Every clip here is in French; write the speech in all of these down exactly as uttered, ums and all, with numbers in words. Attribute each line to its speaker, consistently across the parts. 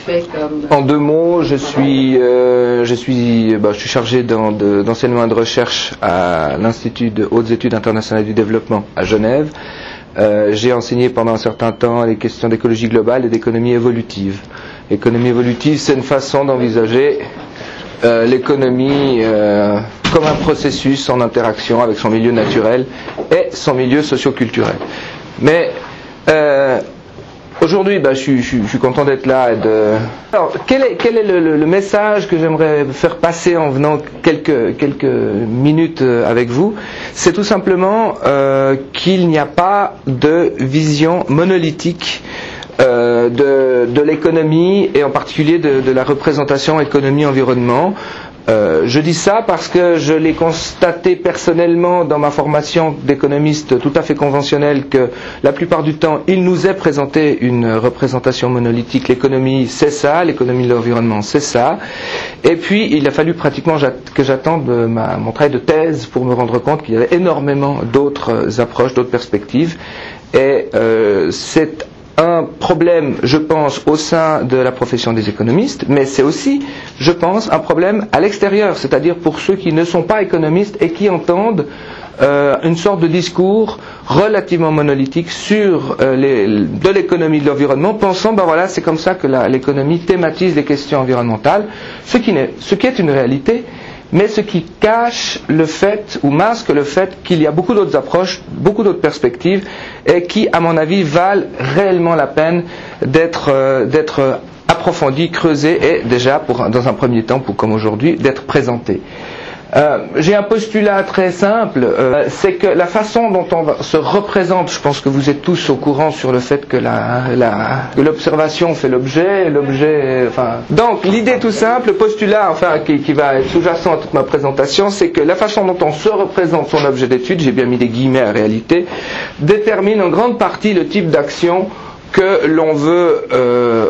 Speaker 1: En deux mots, je suis, euh, je suis, bah, je suis chargé dans, de, d'enseignement et de recherche à l'Institut de hautes études internationales du développement à Genève. Euh, j'ai enseigné pendant un certain temps les questions d'écologie globale et d'économie évolutive. L'économie évolutive, c'est une façon d'envisager euh, l'économie euh, comme un processus en interaction avec son milieu naturel et son milieu socio-culturel. Mais euh, aujourd'hui, bah, je, suis, je, suis, je suis content d'être là. Et de... Alors, quel est, quel est le, le, le message que j'aimerais faire passer en venant quelques, quelques minutes avec vous? C'est tout simplement euh, qu'il n'y a pas de vision monolithique euh, de, de l'économie et en particulier de, de la représentation économie-environnement. Euh, je dis ça parce que je l'ai constaté personnellement dans ma formation d'économiste tout à fait conventionnelle que la plupart du temps il nous est présenté une représentation monolithique. L'économie c'est ça, l'économie de l'environnement c'est ça, et puis il a fallu pratiquement que j'attende ma, mon travail de thèse pour me rendre compte qu'il y avait énormément d'autres approches, d'autres perspectives, et euh, c'est un problème, je pense, au sein de la profession des économistes, mais c'est aussi, je pense, un problème à l'extérieur, c'est-à-dire pour ceux qui ne sont pas économistes et qui entendent euh, une sorte de discours relativement monolithique sur euh, les, de l'économie de l'environnement, pensant, ben voilà, c'est comme ça que la, l'économie thématise les questions environnementales, ce qui, n'est, ce qui est une réalité, mais ce qui cache le fait, ou masque le fait qu'il y a beaucoup d'autres approches, beaucoup d'autres perspectives, et qui, à mon avis, valent réellement la peine d'être, euh, d'être approfondies, creusées, et déjà, pour, dans un premier temps, pour, comme aujourd'hui, d'être présentées. Euh, j'ai un postulat très simple, euh, c'est que la façon dont on va, se représente, je pense que vous êtes tous au courant sur le fait que, la, la, que l'observation fait l'objet, l'objet, enfin... Donc l'idée tout simple, le postulat enfin, qui, qui va être sous-jacent à toute ma présentation, c'est que la façon dont on se représente son objet d'étude, j'ai bien mis des guillemets en réalité, détermine en grande partie le type d'action que l'on veut euh,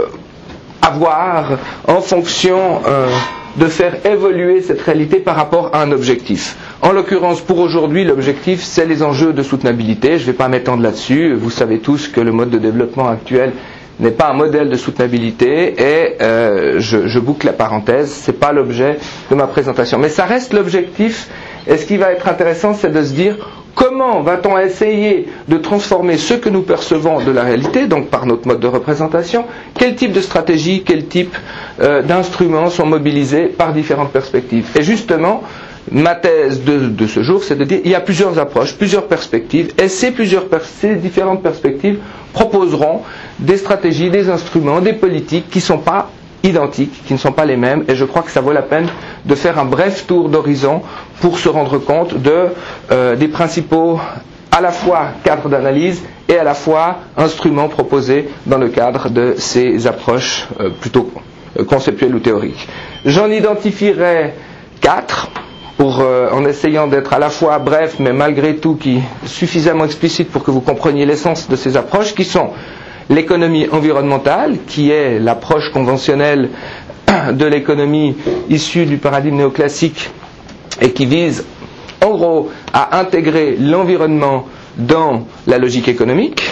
Speaker 1: avoir en fonction... Euh, de faire évoluer cette réalité par rapport à un objectif. En l'occurrence, pour aujourd'hui, l'objectif, c'est les enjeux de soutenabilité. Je ne vais pas m'étendre là-dessus. Vous savez tous que le mode de développement actuel n'est pas un modèle de soutenabilité et euh, je, je boucle la parenthèse, ce n'est pas l'objet de ma présentation. Mais ça reste l'objectif, et ce qui va être intéressant, c'est de se dire comment va-t-on essayer de transformer ce que nous percevons de la réalité, donc par notre mode de représentation, quel type de stratégie, quel type euh, d'instruments sont mobilisés par différentes perspectives. Et justement, ma thèse de, de ce jour, c'est de dire qu'il y a plusieurs approches, plusieurs perspectives, et ces, plusieurs per- ces différentes perspectives proposeront des stratégies, des instruments, des politiques qui ne sont pas identiques, qui ne sont pas les mêmes, et je crois que ça vaut la peine de faire un bref tour d'horizon pour se rendre compte de, euh, des principaux à la fois cadres d'analyse et à la fois instruments proposés dans le cadre de ces approches euh, plutôt conceptuelles ou théoriques. J'en identifierai quatre pour, euh, en essayant d'être à la fois bref mais malgré tout qui suffisamment explicite pour que vous compreniez l'essence de ces approches, qui sont l'économie environnementale, qui est l'approche conventionnelle de l'économie issue du paradigme néoclassique et qui vise en gros à intégrer l'environnement dans la logique économique.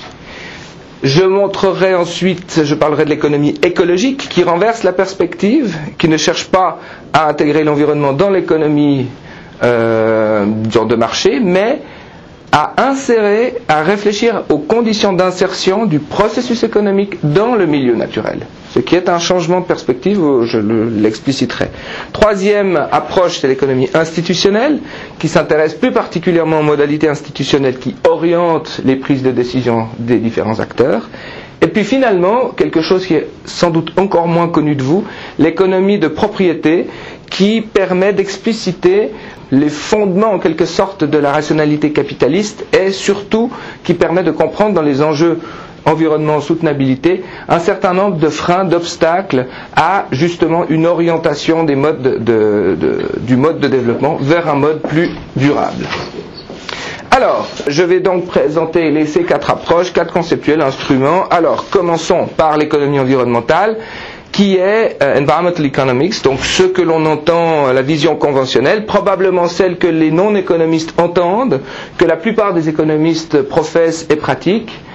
Speaker 1: Je montrerai ensuite, je parlerai de l'économie écologique qui renverse la perspective, qui ne cherche pas à intégrer l'environnement dans l'économie euh, de marché, mais à insérer, à réfléchir aux conditions d'insertion du processus économique dans le milieu naturel. Ce qui est un changement de perspective, je l'expliciterai. Troisième approche, c'est l'économie institutionnelle, qui s'intéresse plus particulièrement aux modalités institutionnelles qui orientent les prises de décision des différents acteurs. Et puis finalement, quelque chose qui est sans doute encore moins connu de vous, l'économie de propriété, qui permet d'expliciter les fondements en quelque sorte de la rationalité capitaliste et surtout qui permet de comprendre dans les enjeux environnement, soutenabilité, un certain nombre de freins, d'obstacles à justement une orientation des modes de, de, de, du mode de développement vers un mode plus durable. Alors, je vais donc présenter les, ces quatre approches, quatre conceptuels instruments. Alors, commençons par l'économie environnementale, qui est euh, Environmental Economics, donc ce que l'on entend, la vision conventionnelle, probablement celle que les non-économistes entendent, que la plupart des économistes professent et pratiquent,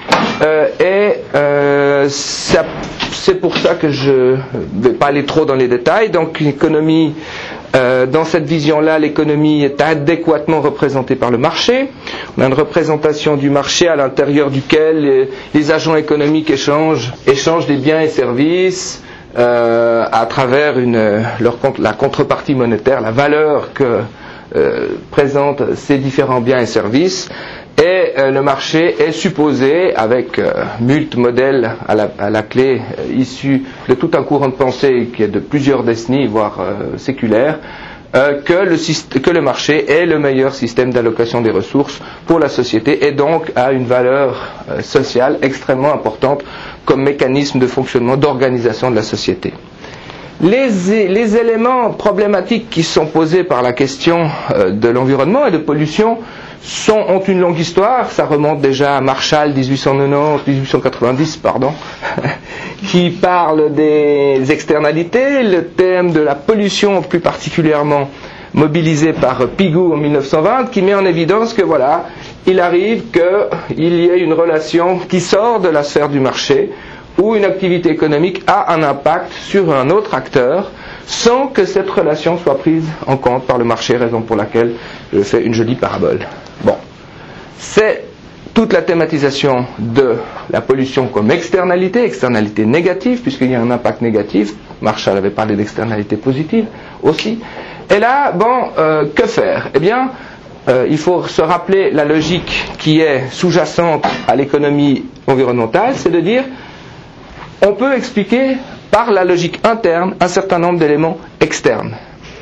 Speaker 1: Euh, et euh, ça, c'est pour ça que je ne vais pas aller trop dans les détails. Donc l'économie, euh, dans cette vision-là, l'économie est adéquatement représentée par le marché. On a une représentation du marché à l'intérieur duquel les, les agents économiques échangent, échangent des biens et services euh, à travers une, leur, la contrepartie monétaire, la valeur que euh, présentent ces différents biens et services. Et euh, le marché est supposé, avec euh, multiples modèles à la, à la clé euh, issus de tout un courant de pensée qui est de plusieurs décennies, voire euh, séculaires, euh, que, le, que le marché est le meilleur système d'allocation des ressources pour la société et donc a une valeur euh, sociale extrêmement importante comme mécanisme de fonctionnement, d'organisation de la société. Les, les éléments problématiques qui sont posés par la question euh, de l'environnement et de pollution sont, ont une longue histoire. Ça remonte déjà à Marshall dix-huit cent quatre-vingt-dix, dix-huit cent quatre-vingt-dix pardon, qui parle des externalités, le thème de la pollution plus particulièrement mobilisé par Pigou en mille neuf cent vingt, qui met en évidence que voilà, il arrive qu'il y ait une relation qui sort de la sphère du marché, où une activité économique a un impact sur un autre acteur, sans que cette relation soit prise en compte par le marché, raison pour laquelle je fais une jolie parabole. Bon, c'est toute la thématisation de la pollution comme externalité, externalité négative, puisqu'il y a un impact négatif. Marshall avait parlé d'externalité positive aussi. Et là, bon, euh, que faire ? Eh bien, euh, il faut se rappeler la logique qui est sous-jacente à l'économie environnementale, c'est de dire on peut expliquer par la logique interne un certain nombre d'éléments externes.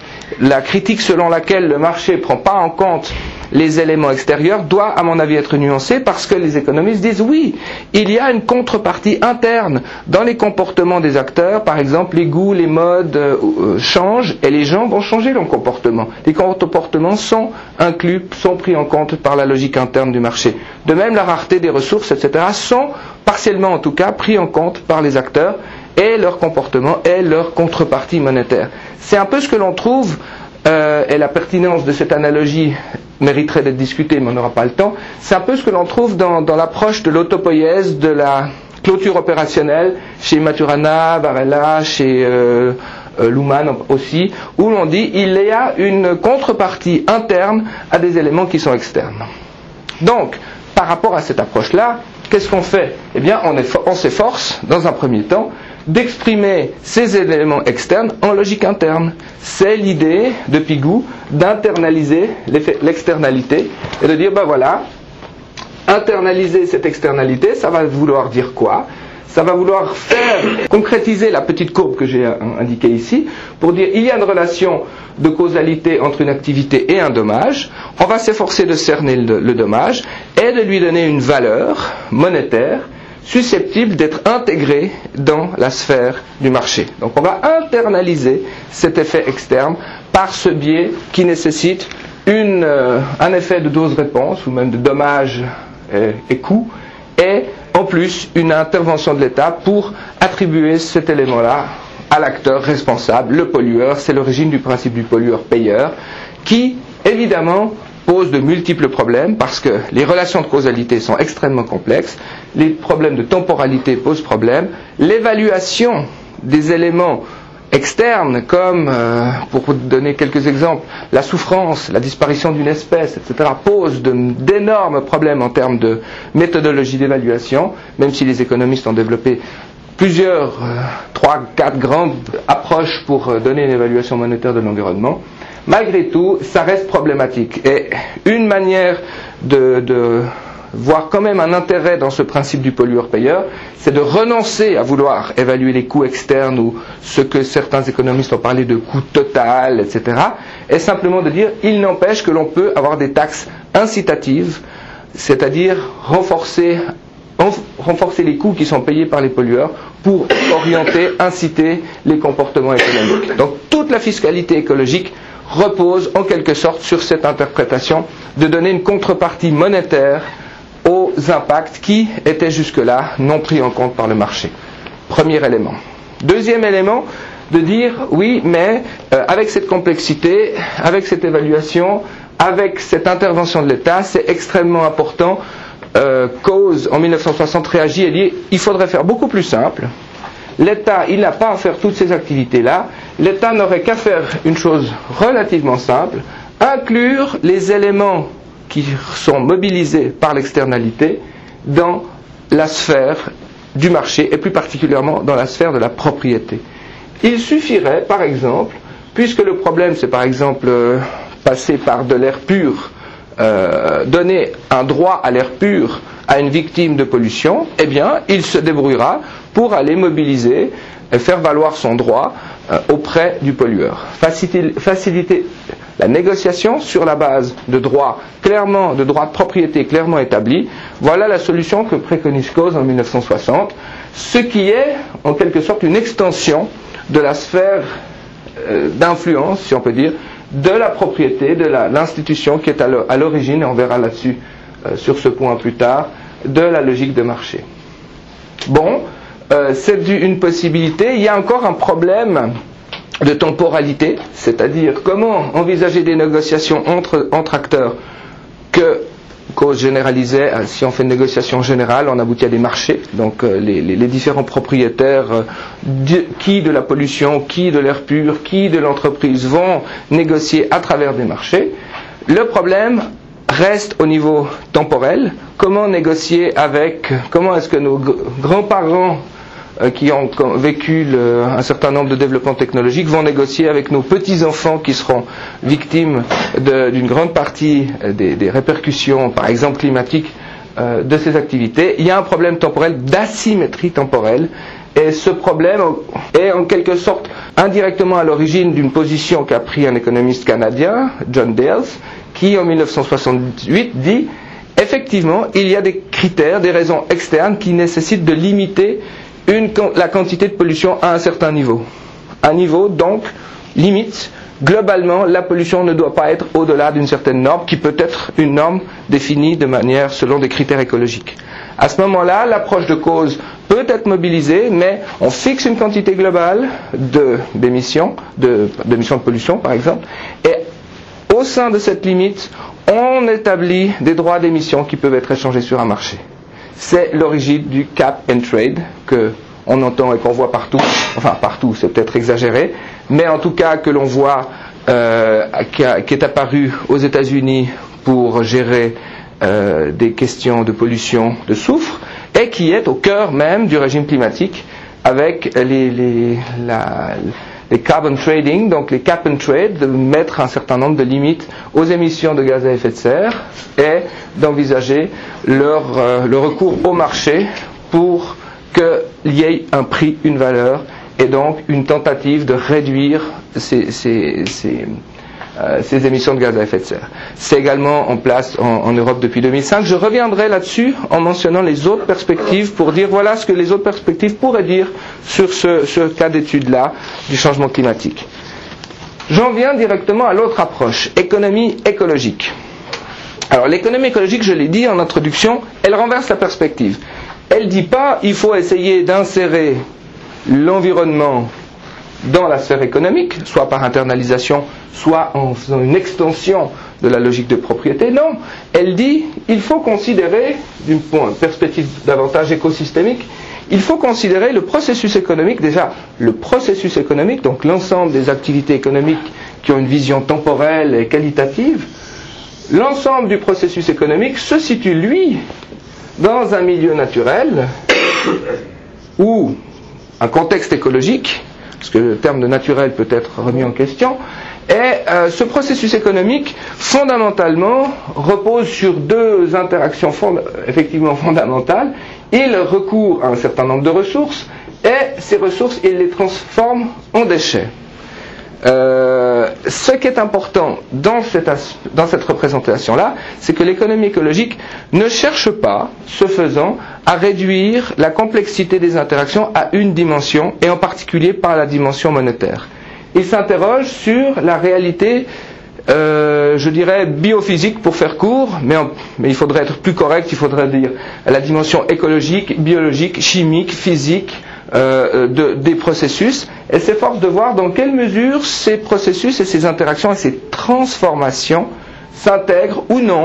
Speaker 1: La critique selon laquelle le marché ne prend pas en compte les éléments extérieurs doit, à mon avis, être nuancée parce que les économistes disent oui, il y a une contrepartie interne dans les comportements des acteurs. Par exemple, les goûts, les modes euh, changent et les gens vont changer leur comportement. Les comportements sont inclus, sont pris en compte par la logique interne du marché. De même, la rareté des ressources, et cetera sont partiellement en tout cas pris en compte par les acteurs et leur comportement et leur contrepartie monétaire. C'est un peu ce que l'on trouve, euh, et la pertinence de cette analogie mériterait d'être discutée, mais on n'aura pas le temps, c'est un peu ce que l'on trouve dans, dans l'approche de l'autopoïèse, de la clôture opérationnelle, chez Maturana, Varela, chez euh, euh, Luhmann aussi, où l'on dit il y a une contrepartie interne à des éléments qui sont externes. Donc, par rapport à cette approche-là, qu'est-ce qu'on fait ? Eh bien, on, est, on s'efforce, dans un premier temps, d'exprimer ces éléments externes en logique interne. C'est l'idée de Pigou d'internaliser l'externalité et de dire, ben voilà, internaliser cette externalité, ça va vouloir dire quoi ? Ça va vouloir faire concrétiser la petite courbe que j'ai indiquée ici pour dire il y a une relation de causalité entre une activité et un dommage. On va s'efforcer de cerner le, le dommage et de lui donner une valeur monétaire susceptible d'être intégrée dans la sphère du marché. Donc on va internaliser cet effet externe par ce biais qui nécessite une, euh, un effet de dose-réponse ou même de dommage et, et coût et en plus une intervention de l'État pour attribuer cet élément-là à l'acteur responsable, le pollueur. C'est l'origine du principe du pollueur-payeur qui, évidemment, pose de multiples problèmes parce que les relations de causalité sont extrêmement complexes, les problèmes de temporalité posent problème, l'évaluation des éléments externes comme, euh, pour vous donner quelques exemples, la souffrance, la disparition d'une espèce, et cetera, posent de, d'énormes problèmes en termes de méthodologie d'évaluation, même si les économistes ont développé plusieurs, euh, trois, quatre grandes approches pour euh, donner une évaluation monétaire de l'environnement. Malgré tout, ça reste problématique. Et une manière de, de voir quand même un intérêt dans ce principe du pollueur-payeur, c'est de renoncer à vouloir évaluer les coûts externes ou ce que certains économistes ont parlé de coût total, et cetera, et simplement de dire, il n'empêche que l'on peut avoir des taxes incitatives, c'est-à-dire renforcer, renforcer les coûts qui sont payés par les pollueurs pour orienter, inciter les comportements économiques. Donc toute la fiscalité écologique repose en quelque sorte sur cette interprétation de donner une contrepartie monétaire aux impacts qui étaient jusque-là non pris en compte par le marché. Premier élément. Deuxième élément, de dire oui, mais euh, avec cette complexité, avec cette évaluation, avec cette intervention de l'État, c'est extrêmement important euh, Coase, en mille neuf cent soixante, réagit et dit il faudrait faire beaucoup plus simple. L'État, il n'a pas à faire toutes ces activités-là. L'État n'aurait qu'à faire une chose relativement simple, inclure les éléments qui sont mobilisés par l'externalité dans la sphère du marché et plus particulièrement dans la sphère de la propriété. Il suffirait, par exemple, puisque le problème c'est par exemple euh, passer par de l'air pur, euh, donner un droit à l'air pur à une victime de pollution, eh bien il se débrouillera pour aller mobiliser et faire valoir son droit euh, auprès du pollueur. Faciliter, faciliter la négociation sur la base de droits clairement, de droits de propriété clairement établis, voilà la solution que préconise Coase en mille neuf cent soixante, ce qui est en quelque sorte une extension de la sphère euh, d'influence, si on peut dire, de la propriété, de la, l'institution qui est à l'origine, et on verra là-dessus euh, sur ce point plus tard, de la logique de marché. Bon, euh, c'est une possibilité. Il y a encore un problème de temporalité, c'est-à-dire comment envisager des négociations entre, entre acteurs que Coase généralisait. Si on fait une négociation générale, on aboutit à des marchés, donc euh, les, les, les différents propriétaires euh, de, qui de la pollution, qui de l'air pur, qui de l'entreprise vont négocier à travers des marchés. Le problème reste au niveau temporel. Comment négocier avec, comment est-ce que nos grands-parents euh, qui ont vécu le, un certain nombre de développements technologiques vont négocier avec nos petits-enfants qui seront victimes de, d'une grande partie des, des répercussions, par exemple climatiques, euh, de ces activités. Il y a un problème temporel, d'asymétrie temporelle, et ce problème est en quelque sorte indirectement à l'origine d'une position qu'a pris un économiste canadien, John Dales, qui en mille neuf cent soixante-huit dit effectivement il y a des critères, des raisons externes qui nécessitent de limiter une, la quantité de pollution à un certain niveau. Un niveau donc limite, globalement la pollution ne doit pas être au-delà d'une certaine norme qui peut être une norme définie de manière selon des critères écologiques. À ce moment-là, l'approche de Coase peut être mobilisée, mais on fixe une quantité globale de, d'émissions, de, d'émissions de pollution par exemple, et au sein de cette limite, on établit des droits d'émission qui peuvent être échangés sur un marché. C'est l'origine du cap and trade que on entend et qu'on voit partout, enfin partout, c'est peut-être exagéré, mais en tout cas que l'on voit, euh, qui, a, qui est apparu aux États-Unis pour gérer euh, des questions de pollution de soufre et qui est au cœur même du régime climatique avec les, les, la, les carbon trading, donc les cap and trade, de mettre un certain nombre de limites aux émissions de gaz à effet de serre et d'envisager leur, euh, le recours au marché pour qu'il y ait un prix, une valeur, et donc une tentative de réduire ces, ces, ces, euh, ces émissions de gaz à effet de serre. C'est également en place en, en Europe depuis deux mille cinq. Je reviendrai là-dessus en mentionnant les autres perspectives pour dire voilà ce que les autres perspectives pourraient dire sur ce, ce cas d'étude-là du changement climatique. J'en viens directement à l'autre approche, économie écologique. Alors l'économie écologique, je l'ai dit en introduction, elle renverse la perspective. Elle ne dit pas il faut essayer d'insérer l'environnement dans la sphère économique, soit par internalisation, soit en faisant une extension de la logique de propriété. Non, elle dit il faut considérer, d'une perspective davantage écosystémique, il faut considérer le processus économique, déjà le processus économique, donc l'ensemble des activités économiques qui ont une vision temporelle et qualitative. L'ensemble du processus économique se situe, lui, dans un milieu naturel ou un contexte écologique, parce que le terme de naturel peut être remis en question, et euh, ce processus économique, fondamentalement, repose sur deux interactions fond- effectivement fondamentales. Il recourt à un certain nombre de ressources, et ces ressources, il les transforme en déchets. Euh, ce qui est important dans cette, as- dans cette représentation-là, c'est que l'économie écologique ne cherche pas, ce faisant, à réduire la complexité des interactions à une dimension, et en particulier par la dimension monétaire. Il s'interroge sur la réalité, euh, je dirais, biophysique pour faire court, mais, en, mais il faudrait être plus correct, il faudrait dire la dimension écologique, biologique, chimique, physique, Euh, de, des processus, et s'efforce de voir dans quelle mesure ces processus et ces interactions et ces transformations s'intègrent ou non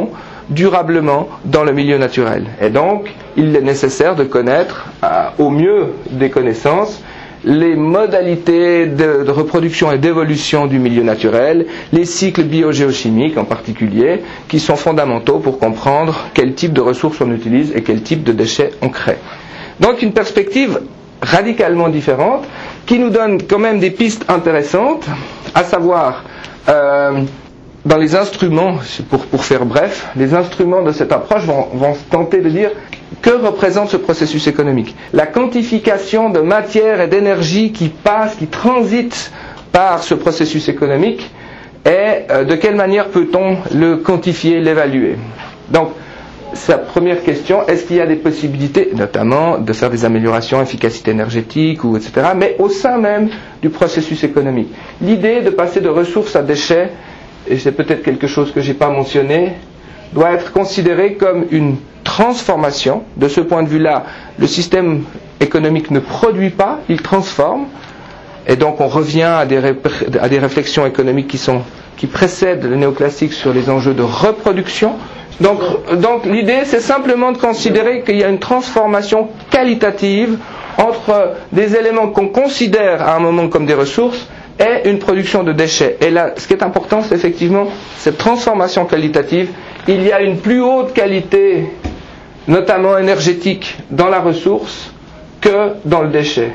Speaker 1: durablement dans le milieu naturel. Et donc, il est nécessaire de connaître, euh, au mieux des connaissances, les modalités de, de reproduction et d'évolution du milieu naturel, les cycles biogéochimiques en particulier, qui sont fondamentaux pour comprendre quel type de ressources on utilise et quel type de déchets on crée. Donc une perspective radicalement différente, qui nous donne quand même des pistes intéressantes, à savoir, euh, dans les instruments, pour, pour faire bref, les instruments de cette approche vont, vont tenter de dire que représente ce processus économique. La quantification de matière et d'énergie qui passe, qui transite par ce processus économique, et euh, de quelle manière peut-on le quantifier, l'évaluer. Donc, sa première question, est-ce qu'il y a des possibilités, notamment de faire des améliorations, efficacité énergétique, ou et cetera, mais au sein même du processus économique. L'idée de passer de ressources à déchets, et c'est peut-être quelque chose que je n'ai pas mentionné, doit être considérée comme une transformation. De ce point de vue-là, le système économique ne produit pas, il transforme, et donc on revient à des, ré- à des réflexions économiques qui, sont, qui précèdent le néoclassique sur les enjeux de reproduction. Donc, donc l'idée, c'est simplement de considérer qu'il y a une transformation qualitative entre des éléments qu'on considère à un moment comme des ressources et une production de déchets. Et là, ce qui est important, c'est effectivement cette transformation qualitative. Il y a une plus haute qualité, notamment énergétique, dans la ressource que dans le déchet.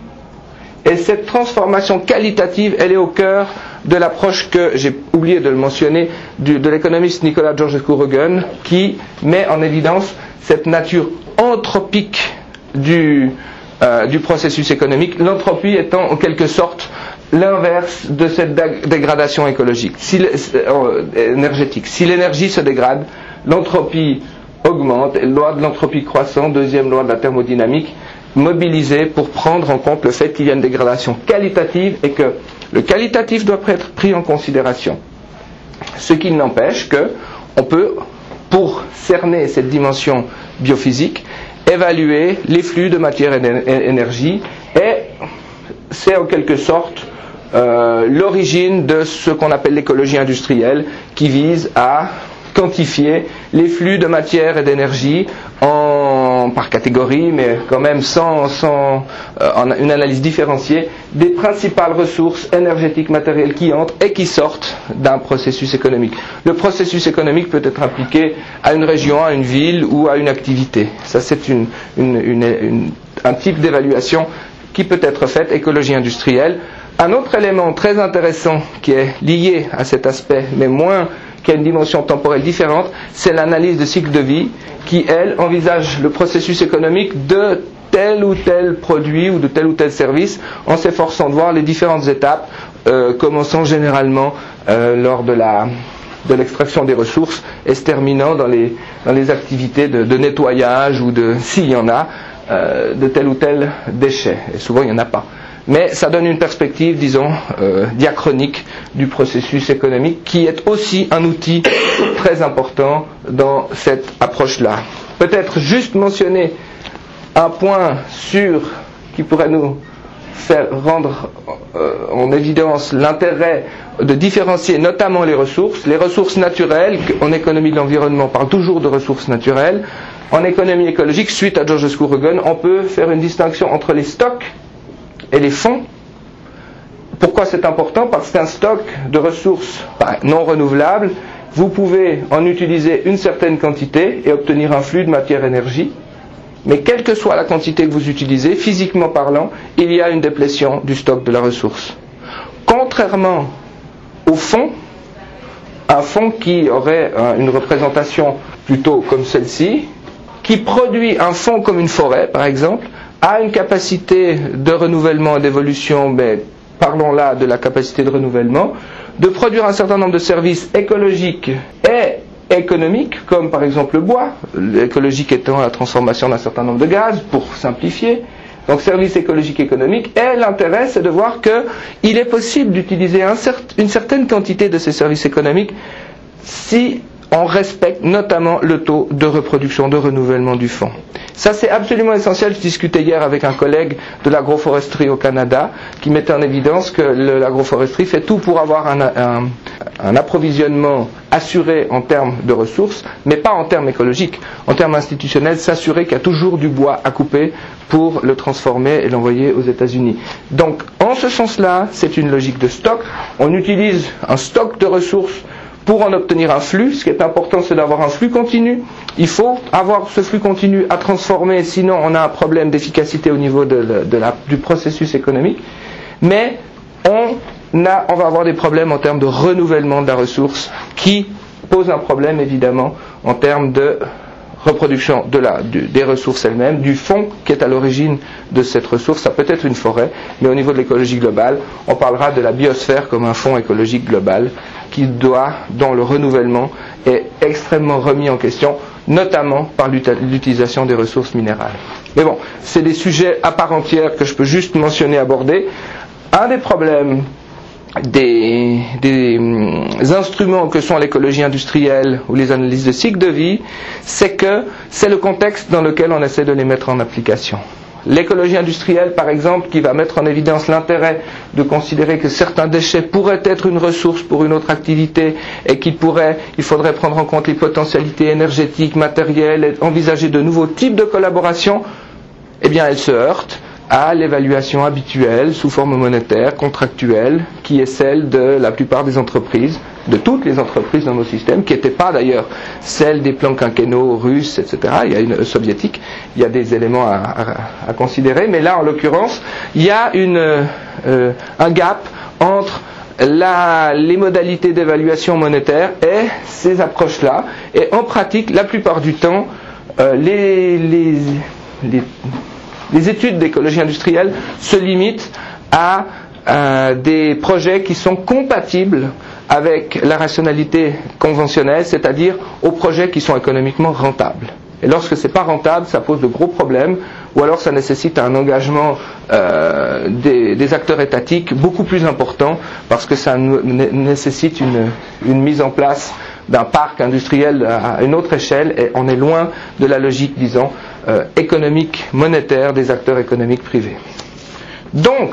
Speaker 1: Et cette transformation qualitative, elle est au cœur de l'approche que, j'ai oublié de le mentionner, du, de l'économiste Nicolas Georgescu-Roegen, qui met en évidence cette nature anthropique du, euh, du processus économique, l'entropie étant en quelque sorte l'inverse de cette dégradation écologique, si, euh, énergétique. Si l'énergie se dégrade, l'entropie augmente, loi de l'entropie croissante, deuxième loi de la thermodynamique, mobilisée pour prendre en compte le fait qu'il y a une dégradation qualitative et que le qualitatif doit être pris en considération. Ce qui n'empêche que on peut, pour cerner cette dimension biophysique, évaluer les flux de matière et d'énergie, et c'est en quelque sorte euh, l'origine de ce qu'on appelle l'écologie industrielle, qui vise à quantifier les flux de matière et d'énergie en, par catégorie, mais quand même sans, sans euh, en une analyse différenciée des principales ressources énergétiques matérielles qui entrent et qui sortent d'un processus économique. Le processus économique peut être appliqué à une région, à une ville ou à une activité. Ça, c'est une, une, une, une, un type d'évaluation qui peut être faite, écologie industrielle. Un autre élément très intéressant qui est lié à cet aspect, mais moins qui a une dimension temporelle différente, c'est l'analyse de cycle de vie qui, elle, envisage le processus économique de tel ou tel produit ou de tel ou tel service en s'efforçant de voir les différentes étapes, euh, commençant généralement euh, lors de la de l'extraction des ressources et se terminant dans les, dans les activités de, de nettoyage ou de, s'il y en a, euh, de tel ou tel déchet. Et souvent, il n'y en a pas. Mais ça donne une perspective, disons, euh, diachronique du processus économique, qui est aussi un outil très important dans cette approche-là. Peut-être juste mentionner un point sur qui pourrait nous faire rendre euh, en évidence l'intérêt de différencier notamment les ressources. Les ressources naturelles, en économie de l'environnement, on parle toujours de ressources naturelles. En économie écologique, suite à Georgescu-Roegen, on peut faire une distinction entre les stocks et les fonds. Pourquoi c'est important ? Parce qu'un stock de ressources non renouvelables, vous pouvez en utiliser une certaine quantité et obtenir un flux de matière-énergie, mais quelle que soit la quantité que vous utilisez, physiquement parlant, il y a une déplétion du stock de la ressource. Contrairement au fonds, un fonds qui aurait une représentation plutôt comme celle-ci, qui produit un fonds comme une forêt, par exemple, a une capacité de renouvellement et d'évolution, mais parlons là de la capacité de renouvellement, de produire un certain nombre de services écologiques et économiques, comme par exemple le bois, l'écologique étant la transformation d'un certain nombre de gaz, pour simplifier. Donc services écologiques et économiques, et l'intérêt c'est de voir qu'il est possible d'utiliser un cert, une certaine quantité de ces services économiques si on respecte notamment le taux de reproduction, de renouvellement du fonds. Ça, c'est absolument essentiel. Je discutais hier avec un collègue de l'agroforesterie au Canada qui mettait en évidence que l'agroforesterie fait tout pour avoir un, un, un approvisionnement assuré en termes de ressources, mais pas en termes écologiques. En termes institutionnels, s'assurer qu'il y a toujours du bois à couper pour le transformer et l'envoyer aux États-Unis. Donc, en ce sens-là, c'est une logique de stock. On utilise un stock de ressources pour en obtenir un flux. Ce qui est important, c'est d'avoir un flux continu. Il faut avoir ce flux continu à transformer, sinon on a un problème d'efficacité au niveau de, de la, du processus économique. Mais on, a, on va avoir des problèmes en termes de renouvellement de la ressource qui posent un problème évidemment en termes de reproduction de la, du, des ressources elles-mêmes, du fond qui est à l'origine de cette ressource. Ça peut être une forêt, mais au niveau de l'écologie globale, on parlera de la biosphère comme un fond écologique global qui doit, dont le renouvellement est extrêmement remis en question, notamment par l'utilisation des ressources minérales. Mais bon, c'est des sujets à part entière que je peux juste mentionner, aborder. Un des problèmes Des, des instruments que sont l'écologie industrielle ou les analyses de cycle de vie, c'est que c'est le contexte dans lequel on essaie de les mettre en application. L'écologie industrielle, par exemple, qui va mettre en évidence l'intérêt de considérer que certains déchets pourraient être une ressource pour une autre activité et qu'il pourrait, il faudrait prendre en compte les potentialités énergétiques, matérielles, et envisager de nouveaux types de collaboration, eh bien, elle se heurte à l'évaluation habituelle sous forme monétaire, contractuelle, qui est celle de la plupart des entreprises, de toutes les entreprises dans nos systèmes, qui n'étaient pas d'ailleurs celles des plans quinquennaux russes, et cetera. Il y a une soviétique, il y a des éléments à, à, à considérer, mais là, en l'occurrence, il y a une, euh, un gap entre La, les modalités d'évaluation monétaire et ces approches-là. Et en pratique, la plupart du temps, euh, les, les, les, les études d'écologie industrielle se limitent à euh, des projets qui sont compatibles avec la rationalité conventionnelle, c'est-à-dire aux projets qui sont économiquement rentables. Et lorsque c'est pas rentable, ça pose de gros problèmes, ou alors ça nécessite un engagement euh, des, des acteurs étatiques beaucoup plus important, parce que ça n- nécessite une, une mise en place d'un parc industriel à une autre échelle, et on est loin de la logique, disons, euh, économique, monétaire des acteurs économiques privés. Donc,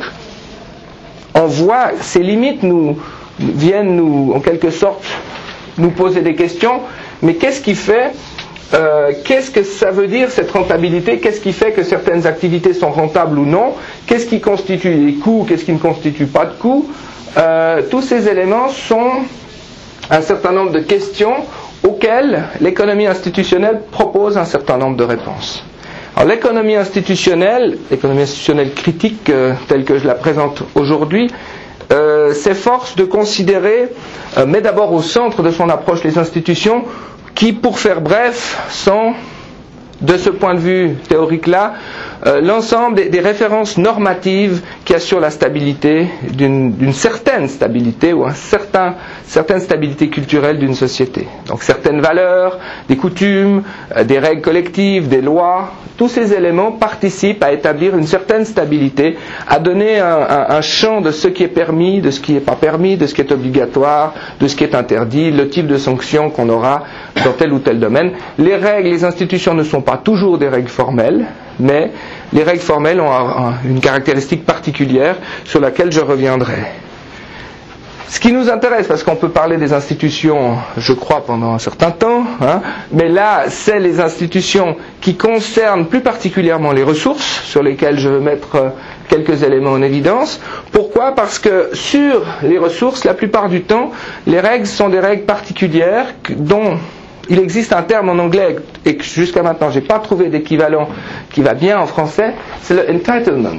Speaker 1: on voit ces limites nous viennent nous, en quelque sorte, nous poser des questions, mais qu'est-ce qui fait Euh, qu'est-ce que ça veut dire cette rentabilité? Qu'est-ce qui fait que certaines activités sont rentables ou non? Qu'est-ce qui constitue les coûts? Qu'est-ce qui ne constitue pas de coûts? euh, Tous ces éléments sont un certain nombre de questions auxquelles l'économie institutionnelle propose un certain nombre de réponses. Alors l'économie institutionnelle, l'économie institutionnelle critique euh, telle que je la présente aujourd'hui, euh, s'efforce de considérer, euh, met d'abord au centre de son approche les institutions qui, pour faire bref, sont, de ce point de vue théorique-là, euh, l'ensemble des, des références normatives qui assurent la stabilité, d'une, d'une certaine stabilité, ou un certain, certaine stabilité culturelle d'une société. Donc certaines valeurs, des coutumes, euh, des règles collectives, des lois, tous ces éléments participent à établir une certaine stabilité, à donner un, un, un champ de ce qui est permis, de ce qui n'est pas permis, de ce qui est obligatoire, de ce qui est interdit, le type de sanctions qu'on aura dans tel ou tel domaine. Les règles, les institutions ne sont pas toujours des règles formelles, mais les règles formelles ont un, un, une caractéristique particulière sur laquelle je reviendrai. Ce qui nous intéresse, parce qu'on peut parler des institutions, je crois, pendant un certain temps, hein, mais là, c'est les institutions qui concernent plus particulièrement les ressources, sur lesquelles je veux mettre quelques éléments en évidence. Pourquoi ? Parce que sur les ressources, la plupart du temps, les règles sont des règles particulières dont il existe un terme en anglais, et que jusqu'à maintenant, je n'ai pas trouvé d'équivalent qui va bien en français, c'est le entitlement.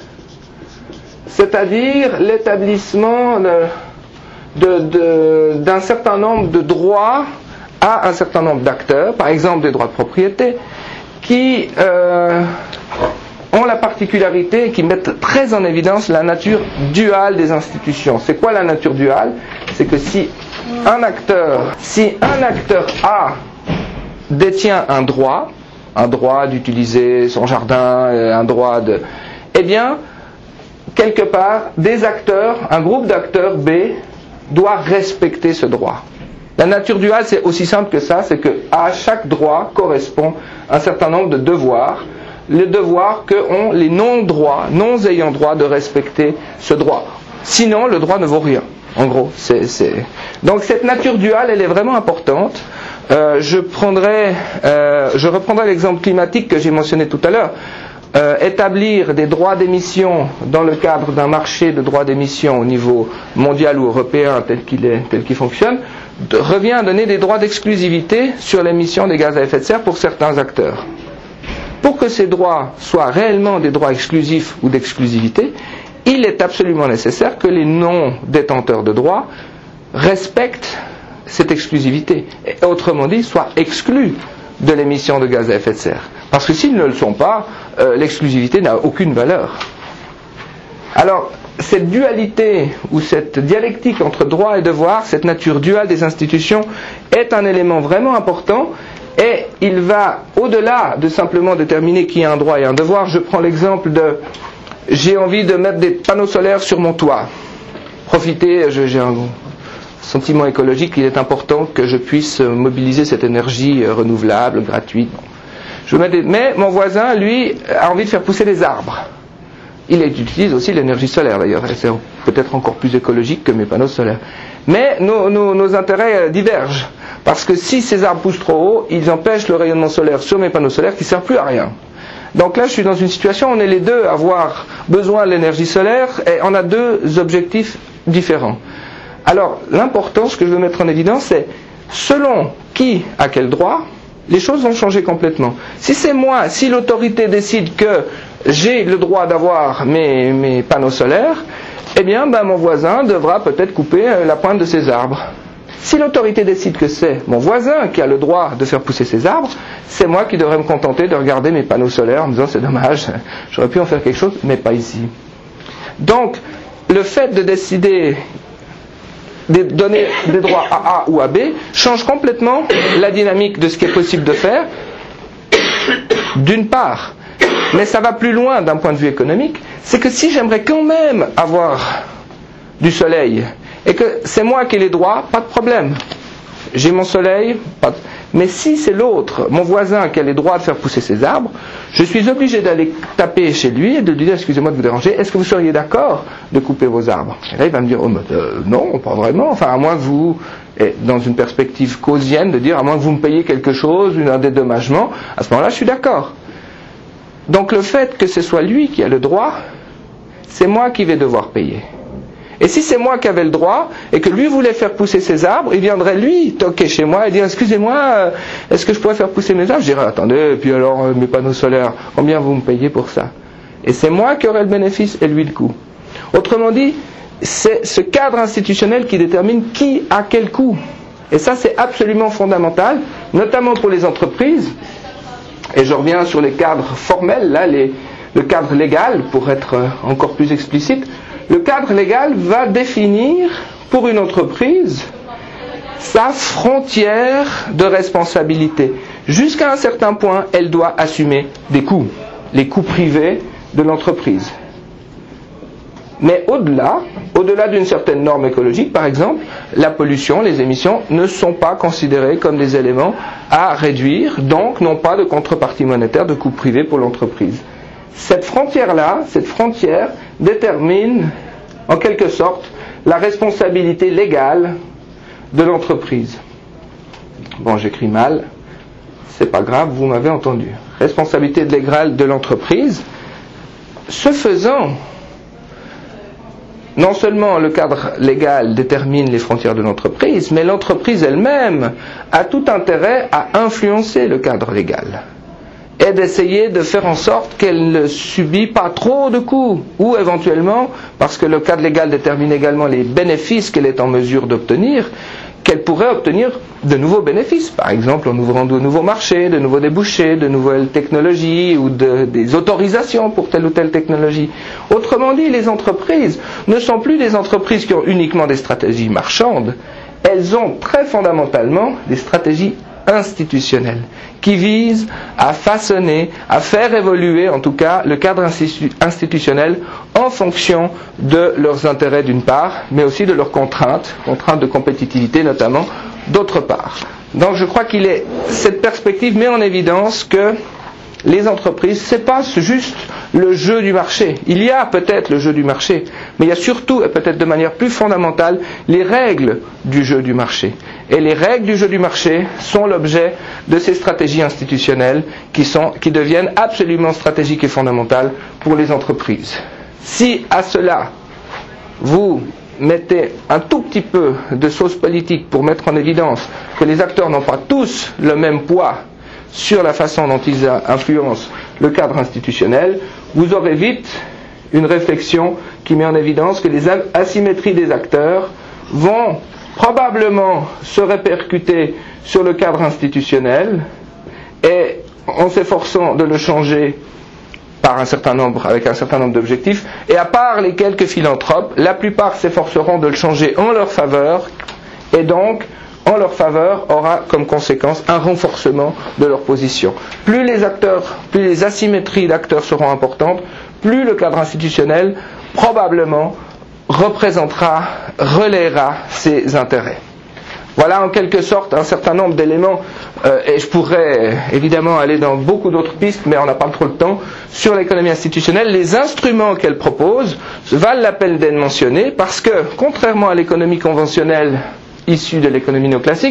Speaker 1: C'est-à-dire l'établissement de, de, de, d'un certain nombre de droits à un certain nombre d'acteurs, par exemple des droits de propriété, qui euh, ont la particularité et qui mettent très en évidence la nature duale des institutions. C'est quoi la nature duale ? C'est que si un acteur, si un acteur A détient un droit, un droit d'utiliser son jardin, un droit de... Eh bien, quelque part, des acteurs, un groupe d'acteurs B, doit respecter ce droit. La nature duale, c'est aussi simple que ça, c'est qu'à chaque droit correspond un certain nombre de devoirs, les devoirs que ont les non-droits, non-ayant droit de respecter ce droit. Sinon, le droit ne vaut rien. En gros, c'est, c'est... donc cette nature duale, elle est vraiment importante. Euh, je prendrai, euh, je reprendrai l'exemple climatique que j'ai mentionné tout à l'heure. Euh, établir des droits d'émission dans le cadre d'un marché de droits d'émission au niveau mondial ou européen tel qu'il est, tel qu'il fonctionne, de, revient à donner des droits d'exclusivité sur l'émission des gaz à effet de serre pour certains acteurs. Pour que ces droits soient réellement des droits exclusifs ou d'exclusivité, il est absolument nécessaire que les non-détenteurs de droits respectent cette exclusivité, et autrement dit, soient exclus de l'émission de gaz à effet de serre. Parce que s'ils ne le sont pas, euh, l'exclusivité n'a aucune valeur. Alors, cette dualité ou cette dialectique entre droit et devoir, cette nature duale des institutions, est un élément vraiment important, et il va au-delà de simplement déterminer qui a un droit et un devoir. Je prends l'exemple de j'ai envie de mettre des panneaux solaires sur mon toit. Profiter, je, j'ai un sentiment écologique, il est important que je puisse mobiliser cette énergie renouvelable, gratuite. Je mets des... Mais mon voisin, lui, a envie de faire pousser des arbres. Il utilise aussi l'énergie solaire d'ailleurs, et c'est peut-être encore plus écologique que mes panneaux solaires. Mais nos, nos, nos intérêts divergent, parce que si ces arbres poussent trop haut, ils empêchent le rayonnement solaire sur mes panneaux solaires qui ne servent plus à rien. Donc là, je suis dans une situation où on est les deux à avoir besoin de l'énergie solaire, et on a deux objectifs différents. Alors, l'important, ce que je veux mettre en évidence, c'est selon qui a quel droit, les choses vont changer complètement. Si c'est moi, si l'autorité décide que j'ai le droit d'avoir mes, mes panneaux solaires, eh bien, ben, mon voisin devra peut-être couper la pointe de ses arbres. Si l'autorité décide que c'est mon voisin qui a le droit de faire pousser ses arbres, c'est moi qui devrais me contenter de regarder mes panneaux solaires en me disant c'est dommage, j'aurais pu en faire quelque chose, mais pas ici. Donc, le fait de décider de donner des droits à A ou à B change complètement la dynamique de ce qui est possible de faire, d'une part. Mais ça va plus loin d'un point de vue économique, c'est que si j'aimerais quand même avoir du soleil, et que c'est moi qui ai les droits, pas de problème. J'ai mon soleil, pas de... mais si c'est l'autre, mon voisin qui a les droits de faire pousser ses arbres, je suis obligé d'aller taper chez lui et de lui dire excusez-moi de vous déranger, est-ce que vous seriez d'accord de couper vos arbres? Et là il va me dire oh, mais, euh, non, pas vraiment, enfin à moins que vous, et dans une perspective causienne, de dire à moins que vous me payiez quelque chose, un dédommagement, à ce moment-là je suis d'accord. Donc le fait que ce soit lui qui a le droit, c'est moi qui vais devoir payer. Et si c'est moi qui avais le droit, et que lui voulait faire pousser ses arbres, il viendrait lui toquer chez moi et dire excusez-moi, est-ce que je pourrais faire pousser mes arbres? Je dirais attendez, et puis alors mes panneaux solaires, combien vous me payez pour ça? Et c'est moi qui aurai le bénéfice et lui le coût. Autrement dit, c'est ce cadre institutionnel qui détermine qui a quel coût. Et ça c'est absolument fondamental, notamment pour les entreprises. Et je reviens sur les cadres formels, là, les, le cadre légal, pour être encore plus explicite. Le cadre légal va définir pour une entreprise sa frontière de responsabilité. Jusqu'à un certain point, elle doit assumer des coûts, les coûts privés de l'entreprise. Mais au-delà, au-delà d'une certaine norme écologique, par exemple, la pollution, les émissions ne sont pas considérées comme des éléments à réduire, donc n'ont pas de contrepartie monétaire de coûts privés pour l'entreprise. Cette frontière-là, cette frontière détermine en quelque sorte la responsabilité légale de l'entreprise. Bon, j'écris mal, c'est pas grave, vous m'avez entendu. Responsabilité légale de l'entreprise. Ce faisant, non seulement le cadre légal détermine les frontières de l'entreprise, mais l'entreprise elle-même a tout intérêt à influencer le cadre légal et d'essayer de faire en sorte qu'elle ne subit pas trop de coûts, ou éventuellement, parce que le cadre légal détermine également les bénéfices qu'elle est en mesure d'obtenir, qu'elle pourrait obtenir de nouveaux bénéfices, par exemple en ouvrant de nouveaux marchés, de nouveaux débouchés, de nouvelles technologies ou de, des autorisations pour telle ou telle technologie. Autrement dit, les entreprises ne sont plus des entreprises qui ont uniquement des stratégies marchandes, elles ont très fondamentalement des stratégies institutionnelles qui visent à façonner, à faire évoluer en tout cas le cadre institu- institutionnel en fonction de leurs intérêts d'une part, mais aussi de leurs contraintes, contraintes de compétitivité notamment, d'autre part. Donc je crois qu'il est, cette perspective met en évidence que les entreprises, c'est pas juste le jeu du marché. Il y a peut-être le jeu du marché, mais il y a surtout, et peut-être de manière plus fondamentale, les règles du jeu du marché. Et les règles du jeu du marché sont l'objet de ces stratégies institutionnelles qui sont, qui deviennent absolument stratégiques et fondamentales pour les entreprises. Si à cela, vous mettez un tout petit peu de sauce politique pour mettre en évidence que les acteurs n'ont pas tous le même poids sur la façon dont ils influencent le cadre institutionnel, vous aurez vite une réflexion qui met en évidence que les asymétries des acteurs vont probablement se répercuter sur le cadre institutionnel, et en s'efforçant de le changer par un certain nombre, avec un certain nombre d'objectifs, et à part les quelques philanthropes, la plupart s'efforceront de le changer en leur faveur, et donc en leur faveur aura comme conséquence un renforcement de leur position. Plus les acteurs, plus les asymétries d'acteurs seront importantes, plus le cadre institutionnel probablement représentera, relayera ses intérêts. Voilà en quelque sorte un certain nombre d'éléments, euh, et je pourrais évidemment aller dans beaucoup d'autres pistes, mais on n'a pas trop le temps, sur l'économie institutionnelle. Les instruments qu'elle propose valent la peine d'être mentionnés, parce que, contrairement à l'économie conventionnelle issue de l'économie néoclassique,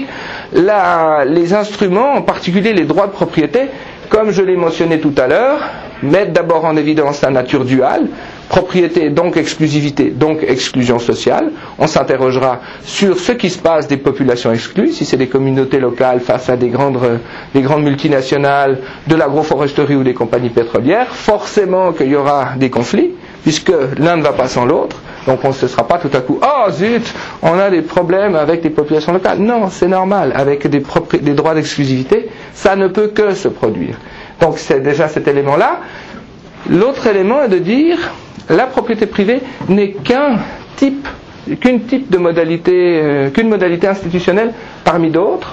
Speaker 1: la, les instruments, en particulier les droits de propriété, comme je l'ai mentionné tout à l'heure, mettent d'abord en évidence la nature duale, propriété donc exclusivité, donc exclusion sociale. On s'interrogera sur ce qui se passe des populations exclues, si c'est des communautés locales face à des grandes, des grandes multinationales, de l'agroforesterie ou des compagnies pétrolières. Forcément qu'il y aura des conflits, puisque l'un ne va pas sans l'autre. Donc on ne se sera pas tout à coup, oh zut, on a des problèmes avec les populations locales. Non, c'est normal, avec des, propri- des droits d'exclusivité, ça ne peut que se produire. Donc c'est déjà cet élément-là. L'autre élément est de dire, la propriété privée n'est qu'un type, qu'une type de modalité, euh, qu'une modalité institutionnelle parmi d'autres.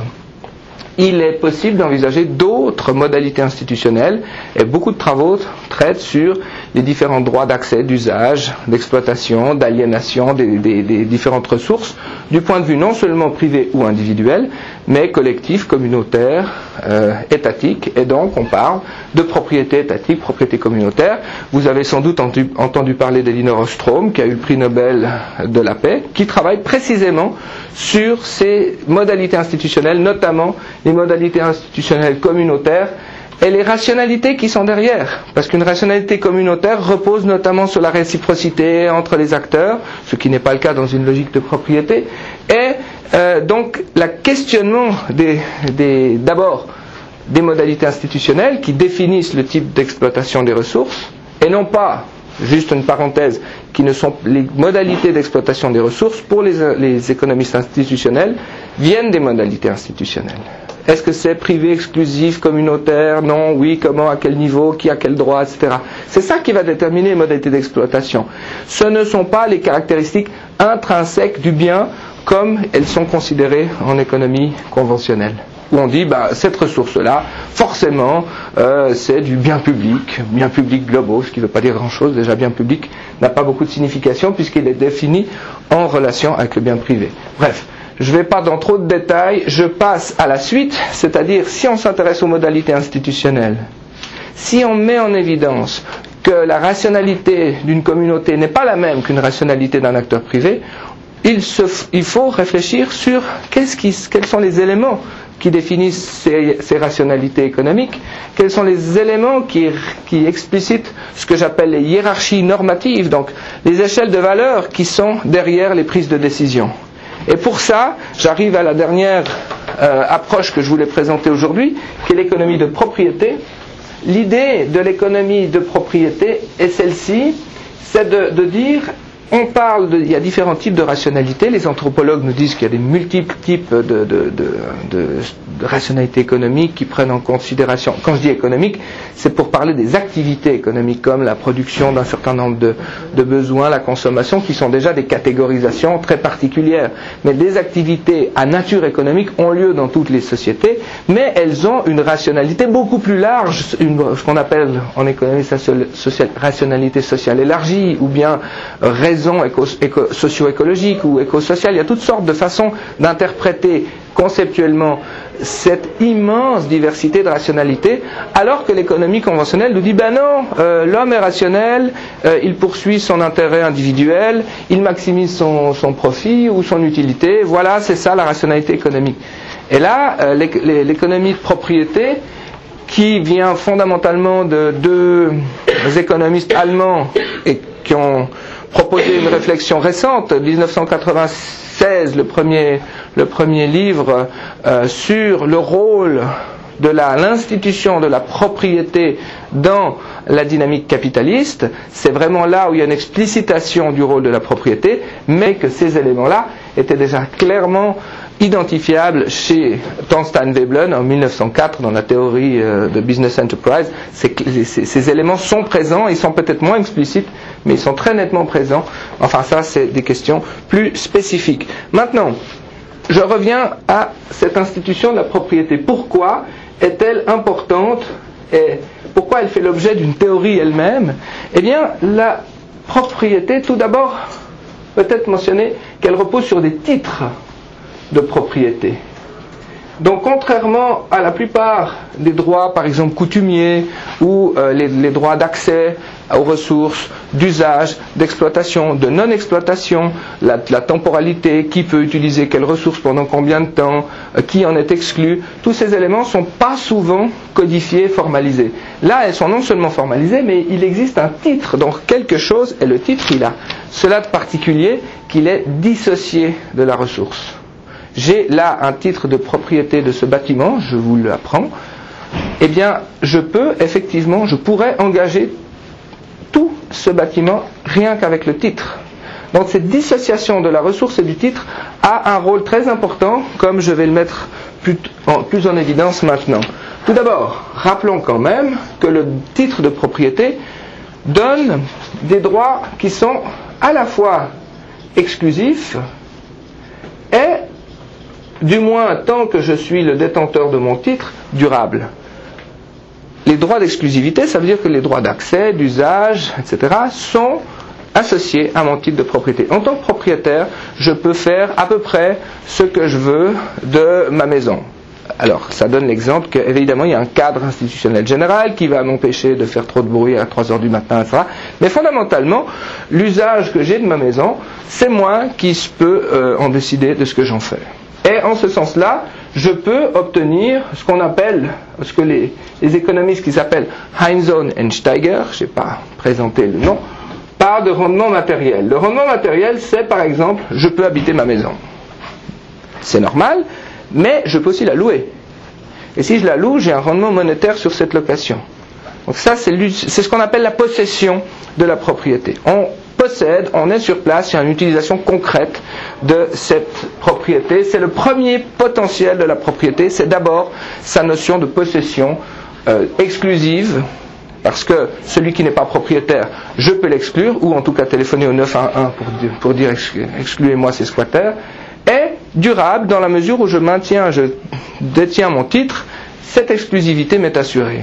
Speaker 1: Il est possible d'envisager d'autres modalités institutionnelles, et beaucoup de travaux traitent sur les différents droits d'accès, d'usage, d'exploitation, d'aliénation des, des, des différentes ressources, du point de vue non seulement privé ou individuel, mais collectif, communautaire, euh, étatique, et donc on parle de propriété étatique, propriété communautaire. Vous avez sans doute entendu, entendu parler d'Elinor Ostrom, qui a eu le prix Nobel de la paix, qui travaille précisément sur ces modalités institutionnelles, notamment les modalités institutionnelles communautaires et les rationalités qui sont derrière. Parce qu'une rationalité communautaire repose notamment sur la réciprocité entre les acteurs, ce qui n'est pas le cas dans une logique de propriété. Et euh, donc, le questionnement des, des, d'abord des modalités institutionnelles qui définissent le type d'exploitation des ressources, et non pas, juste une parenthèse, qui ne sont les modalités d'exploitation des ressources pour les, les économistes institutionnels, viennent des modalités institutionnelles. Est-ce que c'est privé, exclusif, communautaire, non, oui, comment, à quel niveau, qui a quel droit, et cetera. C'est ça qui va déterminer les modalités d'exploitation. Ce ne sont pas les caractéristiques intrinsèques du bien comme elles sont considérées en économie conventionnelle. Où on dit, bah, cette ressource-là, forcément, euh, c'est du bien public, bien public global, ce qui ne veut pas dire grand-chose. Déjà, bien public n'a pas beaucoup de signification puisqu'il est défini en relation avec le bien privé. Bref. Je ne vais pas dans trop de détails, je passe à la suite, c'est-à-dire si on s'intéresse aux modalités institutionnelles, si on met en évidence que la rationalité d'une communauté n'est pas la même qu'une rationalité d'un acteur privé, il, se, il faut réfléchir sur qu'est-ce qui, quels sont les éléments qui définissent ces, ces rationalités économiques, quels sont les éléments qui, qui explicitent ce que j'appelle les hiérarchies normatives, donc les échelles de valeur qui sont derrière les prises de décision. Et pour ça, j'arrive à la dernière euh, approche que je voulais présenter aujourd'hui, qui est l'économie de propriété. L'idée de l'économie de propriété est celle-ci, c'est de, de dire, on parle, de, il y a différents types de rationalité. Les anthropologues nous disent qu'il y a des multiples types de, de, de, de, de rationalité économique qui prennent en considération, quand je dis économique, c'est pour parler des activités économiques comme la production d'un certain nombre de, de besoins, la consommation, qui sont déjà des catégorisations très particulières. Mais des activités à nature économique ont lieu dans toutes les sociétés, mais elles ont une rationalité beaucoup plus large, une, ce qu'on appelle en économie sociale, rationalité sociale élargie, ou bien raison raison éco, éco, socio-écologique ou éco-sociale. Il y a toutes sortes de façons d'interpréter conceptuellement cette immense diversité de rationalité, alors que l'économie conventionnelle nous dit ben non, euh, l'homme est rationnel, euh, il poursuit son intérêt individuel, il maximise son, son profit ou son utilité, voilà, c'est ça la rationalité économique. Et là, euh, l'économie de propriété, qui vient fondamentalement de deux économistes allemands et qui ont proposé une réflexion récente, dix-neuf cent quatre-vingt-seize, le premier, le premier livre euh, sur le rôle de la, l'institution de la propriété dans la dynamique capitaliste. C'est vraiment là où il y a une explicitation du rôle de la propriété, mais que ces éléments-là étaient déjà clairement identifiables chez Thorstein Veblen en mille neuf cent quatre dans la théorie euh, de Business Enterprise. Ces, ces, ces éléments sont présents, ils sont peut-être moins explicites, mais ils sont très nettement présents. Enfin, ça, c'est des questions plus spécifiques. Maintenant, je reviens à cette institution de la propriété. Pourquoi est-elle importante et pourquoi elle fait l'objet d'une théorie elle-même? Eh bien, la propriété, tout d'abord, peut-être mentionner qu'elle repose sur des titres de propriété. Donc, contrairement à la plupart des droits, par exemple coutumiers, ou euh, les, les droits d'accès aux ressources, d'usage, d'exploitation, de non-exploitation, la, la temporalité, qui peut utiliser quelles ressources pendant combien de temps, euh, qui en est exclu, tous ces éléments ne sont pas souvent codifiés, formalisés. Là, elles sont non seulement formalisées, mais il existe un titre, donc quelque chose, et le titre, il a cela de particulier qu'il est dissocié de la ressource. J'ai là un titre de propriété de ce bâtiment, je vous l'apprends, eh bien, je peux, effectivement, je pourrais engager tout ce bâtiment rien qu'avec le titre. Donc cette dissociation de la ressource et du titre a un rôle très important, comme je vais le mettre plus en, plus en évidence maintenant. Tout d'abord, rappelons quand même que le titre de propriété donne des droits qui sont à la fois exclusifs et, du moins tant que je suis le détenteur de mon titre, durables. Les droits d'exclusivité, ça veut dire que les droits d'accès, d'usage, et cetera sont associés à mon titre de propriété. En tant que propriétaire, je peux faire à peu près ce que je veux de ma maison. Alors, ça donne l'exemple qu'évidemment, il y a un cadre institutionnel général qui va m'empêcher de faire trop de bruit à trois heures du matin, et cetera. Mais fondamentalement, l'usage que j'ai de ma maison, c'est moi qui peux euh, en décider de ce que j'en fais. Et en ce sens-là, je peux obtenir ce qu'on appelle, ce que les, les économistes qui s'appellent Heinsohn et Steiger, je n'ai pas présenté le nom, parlent de rendement matériel. Le rendement matériel, c'est par exemple, je peux habiter ma maison. C'est normal, mais je peux aussi la louer. Et si je la loue, j'ai un rendement monétaire sur cette location. Donc ça, c'est, c'est ce qu'on appelle la possession de la propriété. On possède, on est sur place, il y a une utilisation concrète de cette propriété. C'est le premier potentiel de la propriété, c'est d'abord sa notion de possession euh, exclusive, parce que celui qui n'est pas propriétaire, je peux l'exclure, ou en tout cas téléphoner au neuf un un pour dire, pour dire excluez-moi ces squatters, est durable dans la mesure où je maintiens, je détiens mon titre, cette exclusivité m'est assurée.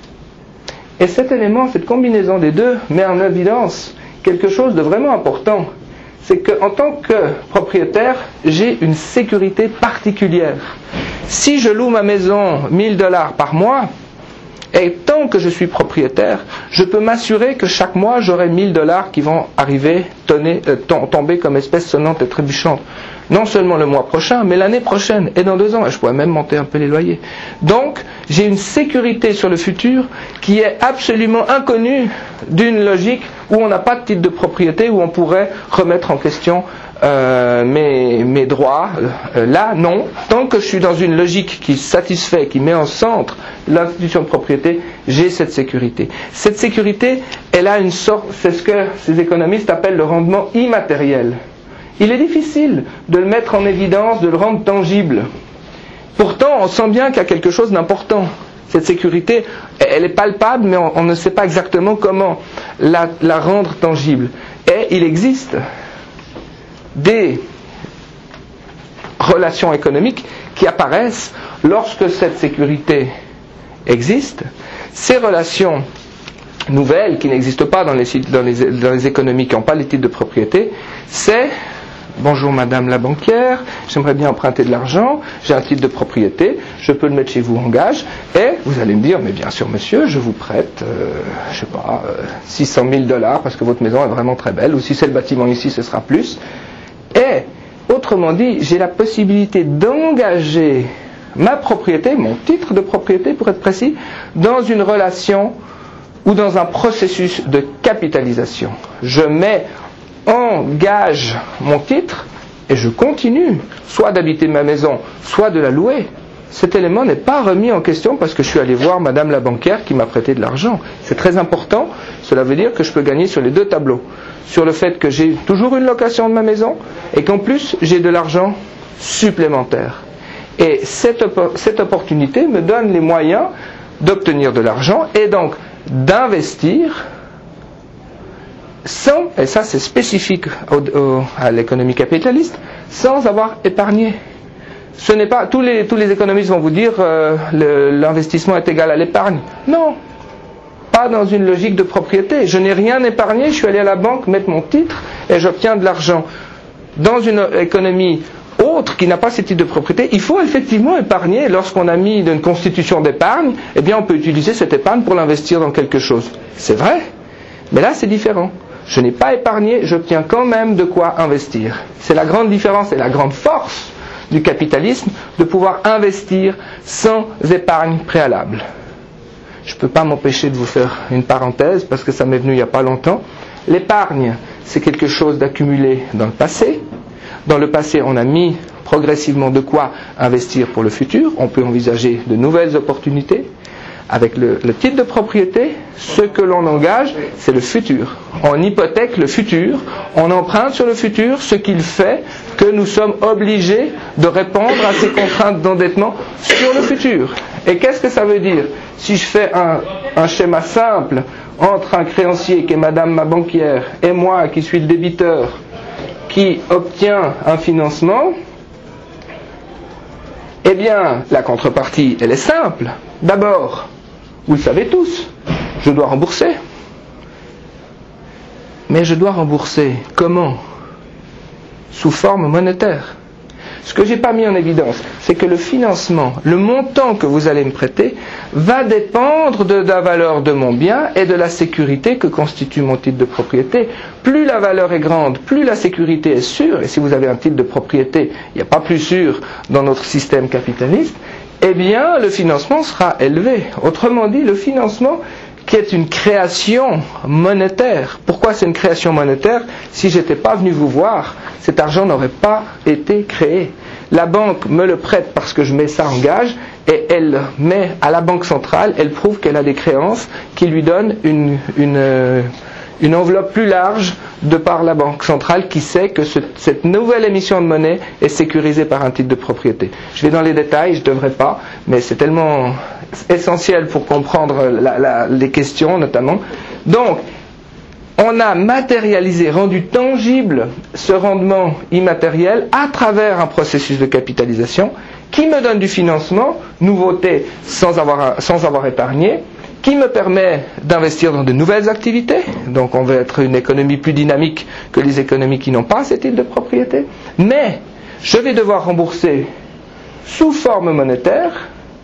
Speaker 1: Et cet élément, cette combinaison des deux, met en évidence quelque chose de vraiment important. C'est qu'en tant que propriétaire, j'ai une sécurité particulière. Si je loue ma maison mille dollars par mois, et tant que je suis propriétaire, je peux m'assurer que chaque mois, j'aurai mille dollars qui vont arriver, tonner, euh, tomber comme espèce sonnante et trébuchante. Non seulement le mois prochain, mais l'année prochaine, et dans deux ans, et je pourrais même monter un peu les loyers. Donc, j'ai une sécurité sur le futur qui est absolument inconnue d'une logique où on n'a pas de titre de propriété, où on pourrait remettre en question euh, mes, mes droits. Euh, là, non. Tant que je suis dans une logique qui satisfait, qui met en centre l'institution de propriété, j'ai cette sécurité. Cette sécurité, elle a une sorte, c'est ce que ces économistes appellent le rendement immatériel. Il est difficile de le mettre en évidence, de le rendre tangible. Pourtant, on sent bien qu'il y a quelque chose d'important. Cette sécurité, elle est palpable, mais on, on ne sait pas exactement comment la, la rendre tangible. Et il existe des relations économiques qui apparaissent lorsque cette sécurité existe. Ces relations nouvelle qui n'existe pas dans les, dans, les, dans les économies qui n'ont pas les titres de propriété, c'est « Bonjour Madame la banquière, j'aimerais bien emprunter de l'argent, j'ai un titre de propriété, je peux le mettre chez vous en gage. » Et vous allez me dire « Mais bien sûr monsieur, je vous prête, euh, je sais pas, euh, six cent mille dollars parce que votre maison est vraiment très belle, ou si c'est le bâtiment ici, ce sera plus. » Et autrement dit, j'ai la possibilité d'engager ma propriété, mon titre de propriété pour être précis, dans une relation ou dans un processus de capitalisation. Je mets en gage mon titre et je continue soit d'habiter ma maison, soit de la louer. Cet élément n'est pas remis en question parce que je suis allé voir Madame la banquière qui m'a prêté de l'argent. C'est très important. Cela veut dire que je peux gagner sur les deux tableaux. Sur le fait que j'ai toujours une location de ma maison et qu'en plus j'ai de l'argent supplémentaire. Et cette, cette opportunité me donne les moyens d'obtenir de l'argent et donc d'investir sans, et ça c'est spécifique au, au, à l'économie capitaliste, sans avoir épargné. Ce n'est pas, tous les, tous les économistes vont vous dire euh, le, l'investissement est égal à l'épargne. Non, pas dans une logique de propriété. Je n'ai rien épargné, je suis allé à la banque mettre mon titre et j'obtiens de l'argent. Dans une économie autre qui n'a pas ce type de propriété, il faut effectivement épargner. Lorsqu'on a mis une constitution d'épargne, eh bien on peut utiliser cette épargne pour l'investir dans quelque chose. C'est vrai, mais là c'est différent. Je n'ai pas épargné, j'obtiens quand même de quoi investir. C'est la grande différence et la grande force du capitalisme, de pouvoir investir sans épargne préalable. Je ne peux pas m'empêcher de vous faire une parenthèse, parce que ça m'est venu il n'y a pas longtemps. L'épargne, c'est quelque chose d'accumulé dans le passé. Dans le passé, on a mis progressivement de quoi investir pour le futur. On peut envisager de nouvelles opportunités. Avec le, le titre de propriété, ce que l'on engage, c'est le futur. On hypothèque le futur, on emprunte sur le futur, ce qu'il fait que nous sommes obligés de répondre à ces contraintes d'endettement sur le futur. Et qu'est-ce que ça veut dire? Si je fais un, un schéma simple entre un créancier qui est Madame ma banquière et moi qui suis le débiteur qui obtient un financement, eh bien, la contrepartie, elle est simple. D'abord, vous le savez tous, je dois rembourser. Mais je dois rembourser comment? Sous forme monétaire. Ce que je n'ai pas mis en évidence, c'est que le financement, le montant que vous allez me prêter, va dépendre de la valeur de mon bien et de la sécurité que constitue mon titre de propriété. Plus la valeur est grande, plus la sécurité est sûre, et si vous avez un titre de propriété, il n'y a pas plus sûr dans notre système capitaliste, eh bien le financement sera élevé. Autrement dit, le financement qui est une création monétaire. Pourquoi c'est une création monétaire? Si je n'étais pas venu vous voir, cet argent n'aurait pas été créé. La banque me le prête parce que je mets ça en gage et elle met à la banque centrale, elle prouve qu'elle a des créances qui lui donnent une, une, une enveloppe plus large de par la banque centrale qui sait que ce, cette nouvelle émission de monnaie est sécurisée par un titre de propriété. Je vais dans les détails, je ne devrais pas, mais c'est tellement essentiel pour comprendre la, la, les questions notamment. Donc, on a matérialisé, rendu tangible ce rendement immatériel à travers un processus de capitalisation qui me donne du financement, nouveauté sans avoir, sans avoir épargné, qui me permet d'investir dans de nouvelles activités. Donc on veut être une économie plus dynamique que les économies qui n'ont pas ce type de propriété. Mais je vais devoir rembourser sous forme monétaire.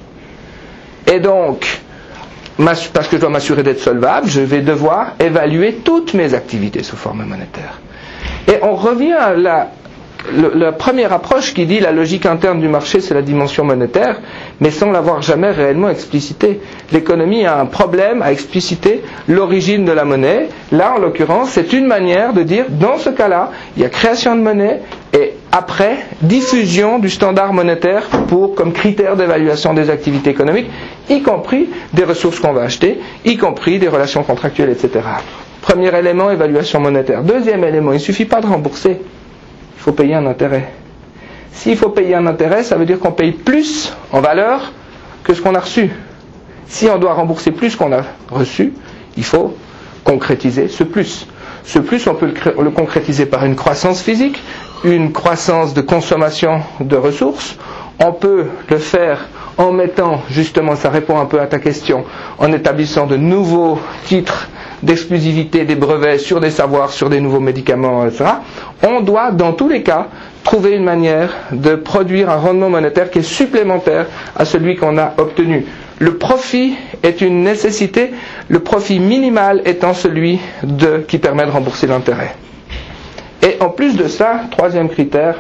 Speaker 1: Et donc, parce que je dois m'assurer d'être solvable, je vais devoir évaluer toutes mes activités sous forme monétaire. Et on revient à la, la, la première approche qui dit la logique interne du marché, c'est la dimension monétaire, mais sans l'avoir jamais réellement explicité. L'économie a un problème à expliciter l'origine de la monnaie. Là, en l'occurrence, c'est une manière de dire, dans ce cas-là, il y a création de monnaie et après, diffusion du standard monétaire pour, comme critère d'évaluation des activités économiques, y compris des ressources qu'on va acheter, y compris des relations contractuelles, et cetera. Premier élément, évaluation monétaire. Deuxième élément, il ne suffit pas de rembourser, il faut payer un intérêt. S'il faut payer un intérêt, ça veut dire qu'on paye plus en valeur que ce qu'on a reçu. Si on doit rembourser plus qu'on a reçu, il faut concrétiser ce plus. Ce plus, on peut le, le concrétiser par une croissance physique, une croissance de consommation de ressources. On peut le faire en mettant, justement, ça répond un peu à ta question, en établissant de nouveaux titres d'exclusivité des brevets sur des savoirs, sur des nouveaux médicaments, et cetera, on doit, dans tous les cas, trouver une manière de produire un rendement monétaire qui est supplémentaire à celui qu'on a obtenu. Le profit est une nécessité, le profit minimal étant celui de, qui permet de rembourser l'intérêt. Et en plus de ça, troisième critère,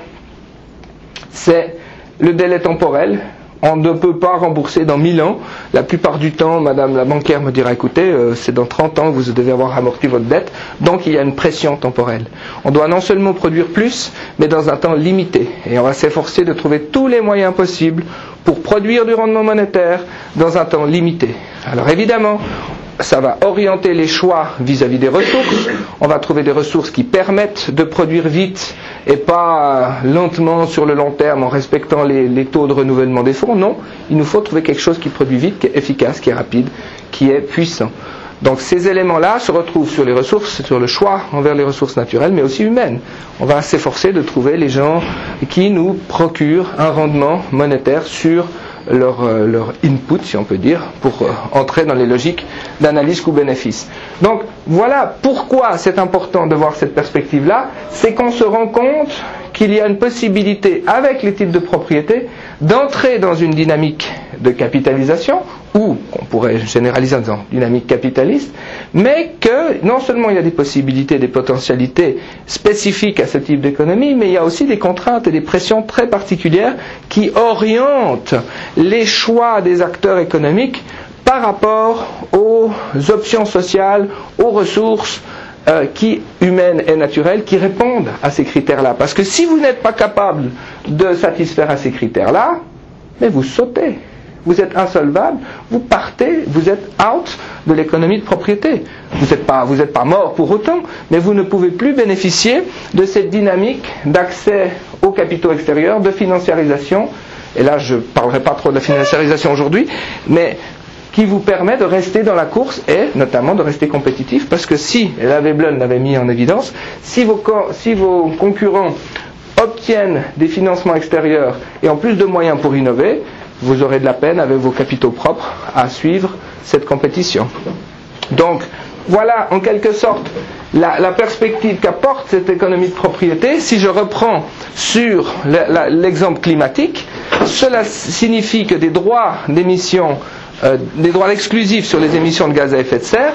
Speaker 1: c'est le délai temporel. On ne peut pas rembourser dans mille ans. La plupart du temps, madame la banquière me dira, écoutez, euh, c'est dans trente ans que vous devez avoir amorti votre dette. Donc il y a une pression temporelle. On doit non seulement produire plus, mais dans un temps limité. Et on va s'efforcer de trouver tous les moyens possibles pour produire du rendement monétaire dans un temps limité. Alors évidemment, ça va orienter les choix vis-à-vis des ressources. On va trouver des ressources qui permettent de produire vite et pas lentement sur le long terme en respectant les, les taux de renouvellement des fonds. Non, il nous faut trouver quelque chose qui produit vite, qui est efficace, qui est rapide, qui est puissant. Donc ces éléments-là se retrouvent sur les ressources, sur le choix envers les ressources naturelles, mais aussi humaines. On va s'efforcer de trouver les gens qui nous procurent un rendement monétaire sur leur, euh, leur input, si on peut dire, pour euh, entrer dans les logiques d'analyse coût-bénéfice. Donc voilà pourquoi c'est important de voir cette perspective-là, c'est qu'on se rend compte qu'il y a une possibilité, avec les types de propriété, d'entrer dans une dynamique de capitalisation, ou qu'on pourrait généraliser en disant dynamique capitaliste, mais que non seulement il y a des possibilités, des potentialités spécifiques à ce type d'économie, mais il y a aussi des contraintes et des pressions très particulières qui orientent les choix des acteurs économiques par rapport aux options sociales, aux ressources euh, qui, humaines et naturelles, qui répondent à ces critères-là. Parce que si vous n'êtes pas capable de satisfaire à ces critères-là, mais vous sautez. Vous êtes insolvable, vous partez, vous êtes out de l'économie de propriété. Vous n'êtes pas, vous n'êtes pas mort pour autant, mais vous ne pouvez plus bénéficier de cette dynamique d'accès aux capitaux extérieurs, de financiarisation, et là je ne parlerai pas trop de la financiarisation aujourd'hui, mais qui vous permet de rester dans la course et notamment de rester compétitif, parce que si, et là Veblen l'avait mis en évidence, si vos, si vos concurrents obtiennent des financements extérieurs et en plus de moyens pour innover, vous aurez de la peine avec vos capitaux propres à suivre cette compétition. Donc, voilà en quelque sorte la, la perspective qu'apporte cette économie de propriété. Si je reprends sur le, la, l'exemple climatique, cela signifie que des droits d'émission, euh, des droits exclusifs sur les émissions de gaz à effet de serre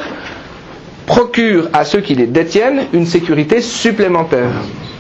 Speaker 1: procurent à ceux qui les détiennent une sécurité supplémentaire.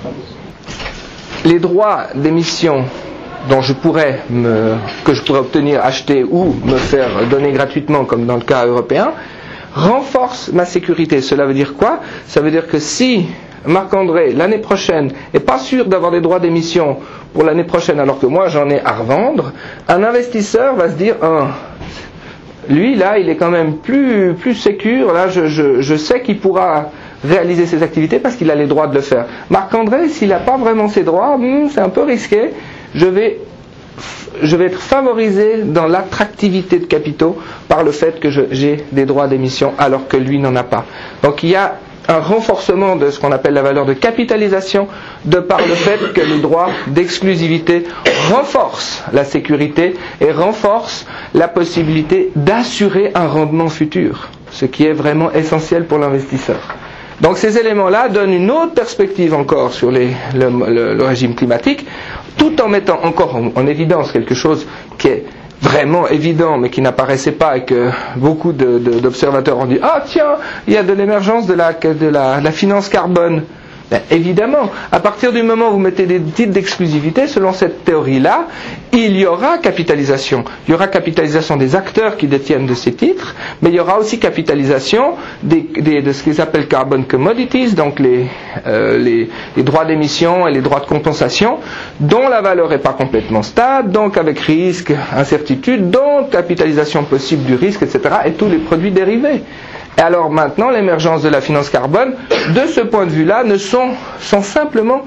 Speaker 1: Les droits d'émission dont je pourrais me, que je pourrais obtenir, acheter ou me faire donner gratuitement, comme dans le cas européen, renforce ma sécurité. Cela veut dire quoi? Ça veut dire que si Marc-André, l'année prochaine, n'est pas sûr d'avoir des droits d'émission pour l'année prochaine, alors que moi j'en ai à revendre, un investisseur va se dire, ah, lui là, il est quand même plus, plus sécure, là je, je, je sais qu'il pourra réaliser ses activités parce qu'il a les droits de le faire. Marc-André, s'il n'a pas vraiment ses droits, hmm, c'est un peu risqué. Je vais, je vais être favorisé dans l'attractivité de capitaux par le fait que je, j'ai des droits d'émission alors que lui n'en a pas. Donc il y a un renforcement de ce qu'on appelle la valeur de capitalisation de par le fait que les droits d'exclusivité renforcent la sécurité et renforcent la possibilité d'assurer un rendement futur, ce qui est vraiment essentiel pour l'investisseur. Donc ces éléments-là donnent une autre perspective encore sur les, le, le, le régime climatique, tout en mettant encore en, en évidence quelque chose qui est vraiment évident, mais qui n'apparaissait pas et que beaucoup de, de, d'observateurs ont dit « Ah tiens, il y a de l'émergence de la, de la, de la finance carbone ». Ben, évidemment, à partir du moment où vous mettez des titres d'exclusivité, selon cette théorie-là, il y aura capitalisation. Il y aura capitalisation des acteurs qui détiennent de ces titres, mais il y aura aussi capitalisation des, des, de ce qu'ils appellent carbon commodities, donc les, euh, les, les droits d'émission et les droits de compensation, dont la valeur n'est pas complètement stable, donc avec risque, incertitude, donc capitalisation possible du risque, et cetera, et tous les produits dérivés. Et alors maintenant, l'émergence de la finance carbone, de ce point de vue-là, ne sont, sont simplement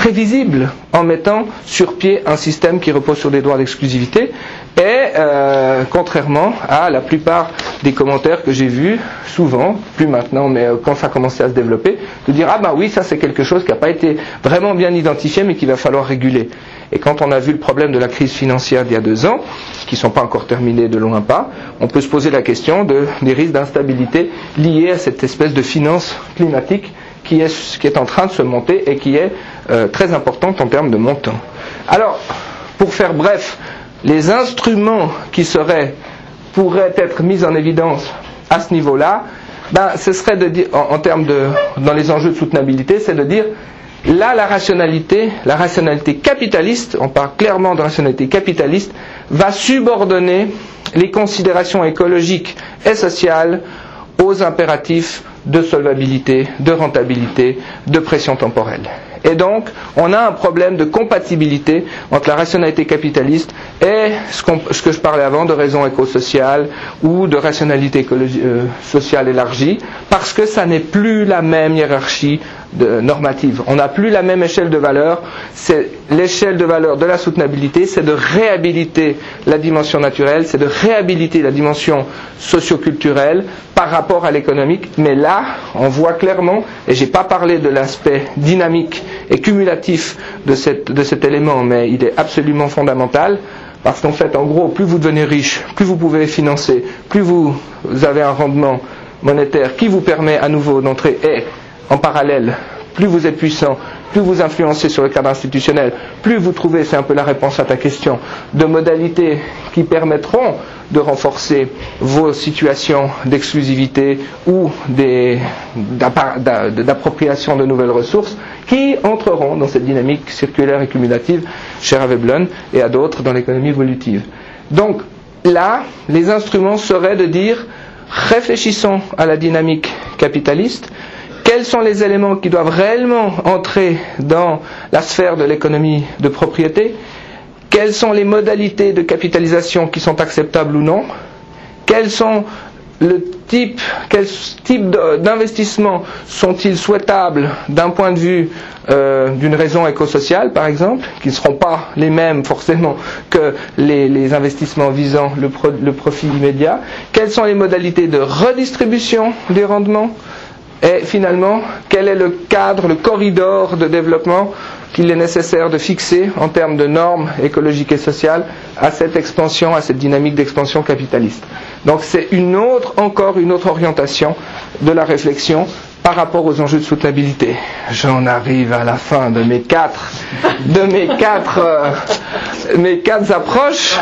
Speaker 1: prévisible en mettant sur pied un système qui repose sur des droits d'exclusivité et euh, contrairement à la plupart des commentaires que j'ai vus, souvent, plus maintenant, mais euh, quand ça commençait à se développer, de dire ah ben oui, ça c'est quelque chose qui n'a pas été vraiment bien identifié mais qu'il va falloir réguler. Et quand on a vu le problème de la crise financière d'il y a deux ans, qui ne sont pas encore terminés de loin pas, on peut se poser la question de, des risques d'instabilité liés à cette espèce de finance climatique qui est, qui est en train de se monter et qui est euh, très importante en termes de montant. Alors, pour faire bref, les instruments qui seraient, pourraient être mis en évidence à ce niveau-là, ben, ce serait de dire, en, en termes de, dans les enjeux de soutenabilité, c'est de dire là, la rationalité, la rationalité capitaliste, on parle clairement de rationalité capitaliste, va subordonner les considérations écologiques et sociales aux impératifs de solvabilité, de rentabilité, de pression temporelle. Et donc, on a un problème de compatibilité entre la rationalité capitaliste et ce, qu'on, ce que je parlais avant de raison éco-sociale ou de rationalité euh, sociale élargie, parce que ça n'est plus la même hiérarchie de, normative. On n'a plus la même échelle de valeur. C'est l'échelle de valeur de la soutenabilité, c'est de réhabiliter la dimension naturelle, c'est de réhabiliter la dimension socio-culturelle par rapport à l'économique. Mais là, on voit clairement, et j'ai pas parlé de l'aspect dynamique et cumulatif de, cette, de cet élément, mais il est absolument fondamental, parce qu'en fait, en gros, plus vous devenez riche, plus vous pouvez financer, plus vous avez un rendement monétaire qui vous permet à nouveau d'entrer, et en parallèle, plus vous êtes puissant, plus vous influencez sur le cadre institutionnel, plus vous trouvez, c'est un peu la réponse à ta question, de modalités qui permettront de renforcer vos situations d'exclusivité ou des, d'appropriation de nouvelles ressources qui entreront dans cette dynamique circulaire et cumulative, chère à Veblen et à d'autres dans l'économie évolutive. Donc là, les instruments seraient de dire, réfléchissons à la dynamique capitaliste. Quels sont les éléments qui doivent réellement entrer dans la sphère de l'économie de propriété? Quelles sont les modalités de capitalisation qui sont acceptables ou non? Quels sont le type, quel type d'investissement sont-ils souhaitables d'un point de vue euh, d'une raison éco-sociale, par exemple, qui ne seront pas les mêmes forcément que les, les investissements visant le, pro, le profit immédiat? Quelles sont les modalités de redistribution des rendements? Et finalement, quel est le cadre, le corridor de développement qu'il est nécessaire de fixer en termes de normes écologiques et sociales à cette expansion, à cette dynamique d'expansion capitaliste. Donc c'est une autre, encore une autre orientation de la réflexion par rapport aux enjeux de soutenabilité. J'en arrive à la fin de mes quatre, de mes quatre, euh, mes quatre approches.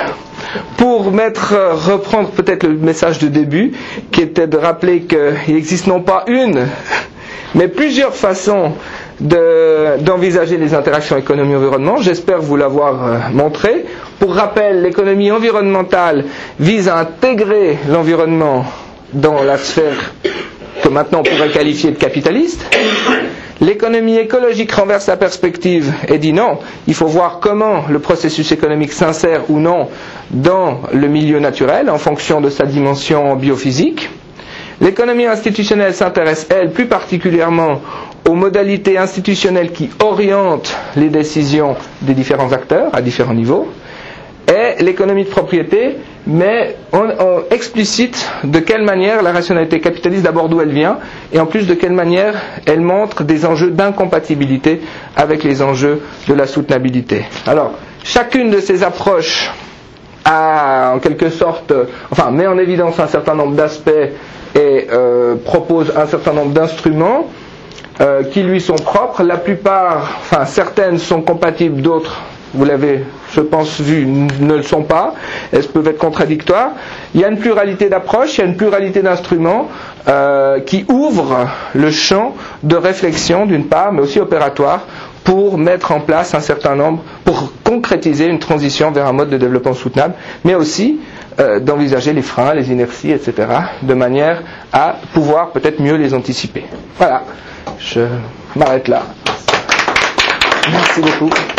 Speaker 1: Pour mettre, reprendre peut-être le message de début, qui était de rappeler qu'il existe non pas une, mais plusieurs façons de, d'envisager les interactions économie-environnement. J'espère vous l'avoir montré. Pour rappel, l'économie environnementale vise à intégrer l'environnement dans la sphère que maintenant on pourrait qualifier de capitaliste. L'économie écologique renverse la perspective et dit non, il faut voir comment le processus économique s'insère ou non dans le milieu naturel en fonction de sa dimension biophysique. L'économie institutionnelle s'intéresse, elle, plus particulièrement aux modalités institutionnelles qui orientent les décisions des différents acteurs à différents niveaux. Et l'économie de propriété, mais on, on explicite de quelle manière la rationalité capitaliste, d'abord d'où elle vient, et en plus de quelle manière elle montre des enjeux d'incompatibilité avec les enjeux de la soutenabilité. Alors, chacune de ces approches a en quelque sorte, enfin, met en évidence un certain nombre d'aspects et euh, propose un certain nombre d'instruments euh, qui lui sont propres. La plupart, enfin certaines sont compatibles, d'autres, vous l'avez, je pense, vu, ne le sont pas. Elles peuvent être contradictoires. Il y a une pluralité d'approches, il y a une pluralité d'instruments euh, qui ouvrent le champ de réflexion d'une part, mais aussi opératoire, pour mettre en place un certain nombre, pour concrétiser une transition vers un mode de développement soutenable, mais aussi euh, d'envisager les freins, les inerties, et cetera, de manière à pouvoir peut-être mieux les anticiper. Voilà, je m'arrête là. Merci beaucoup.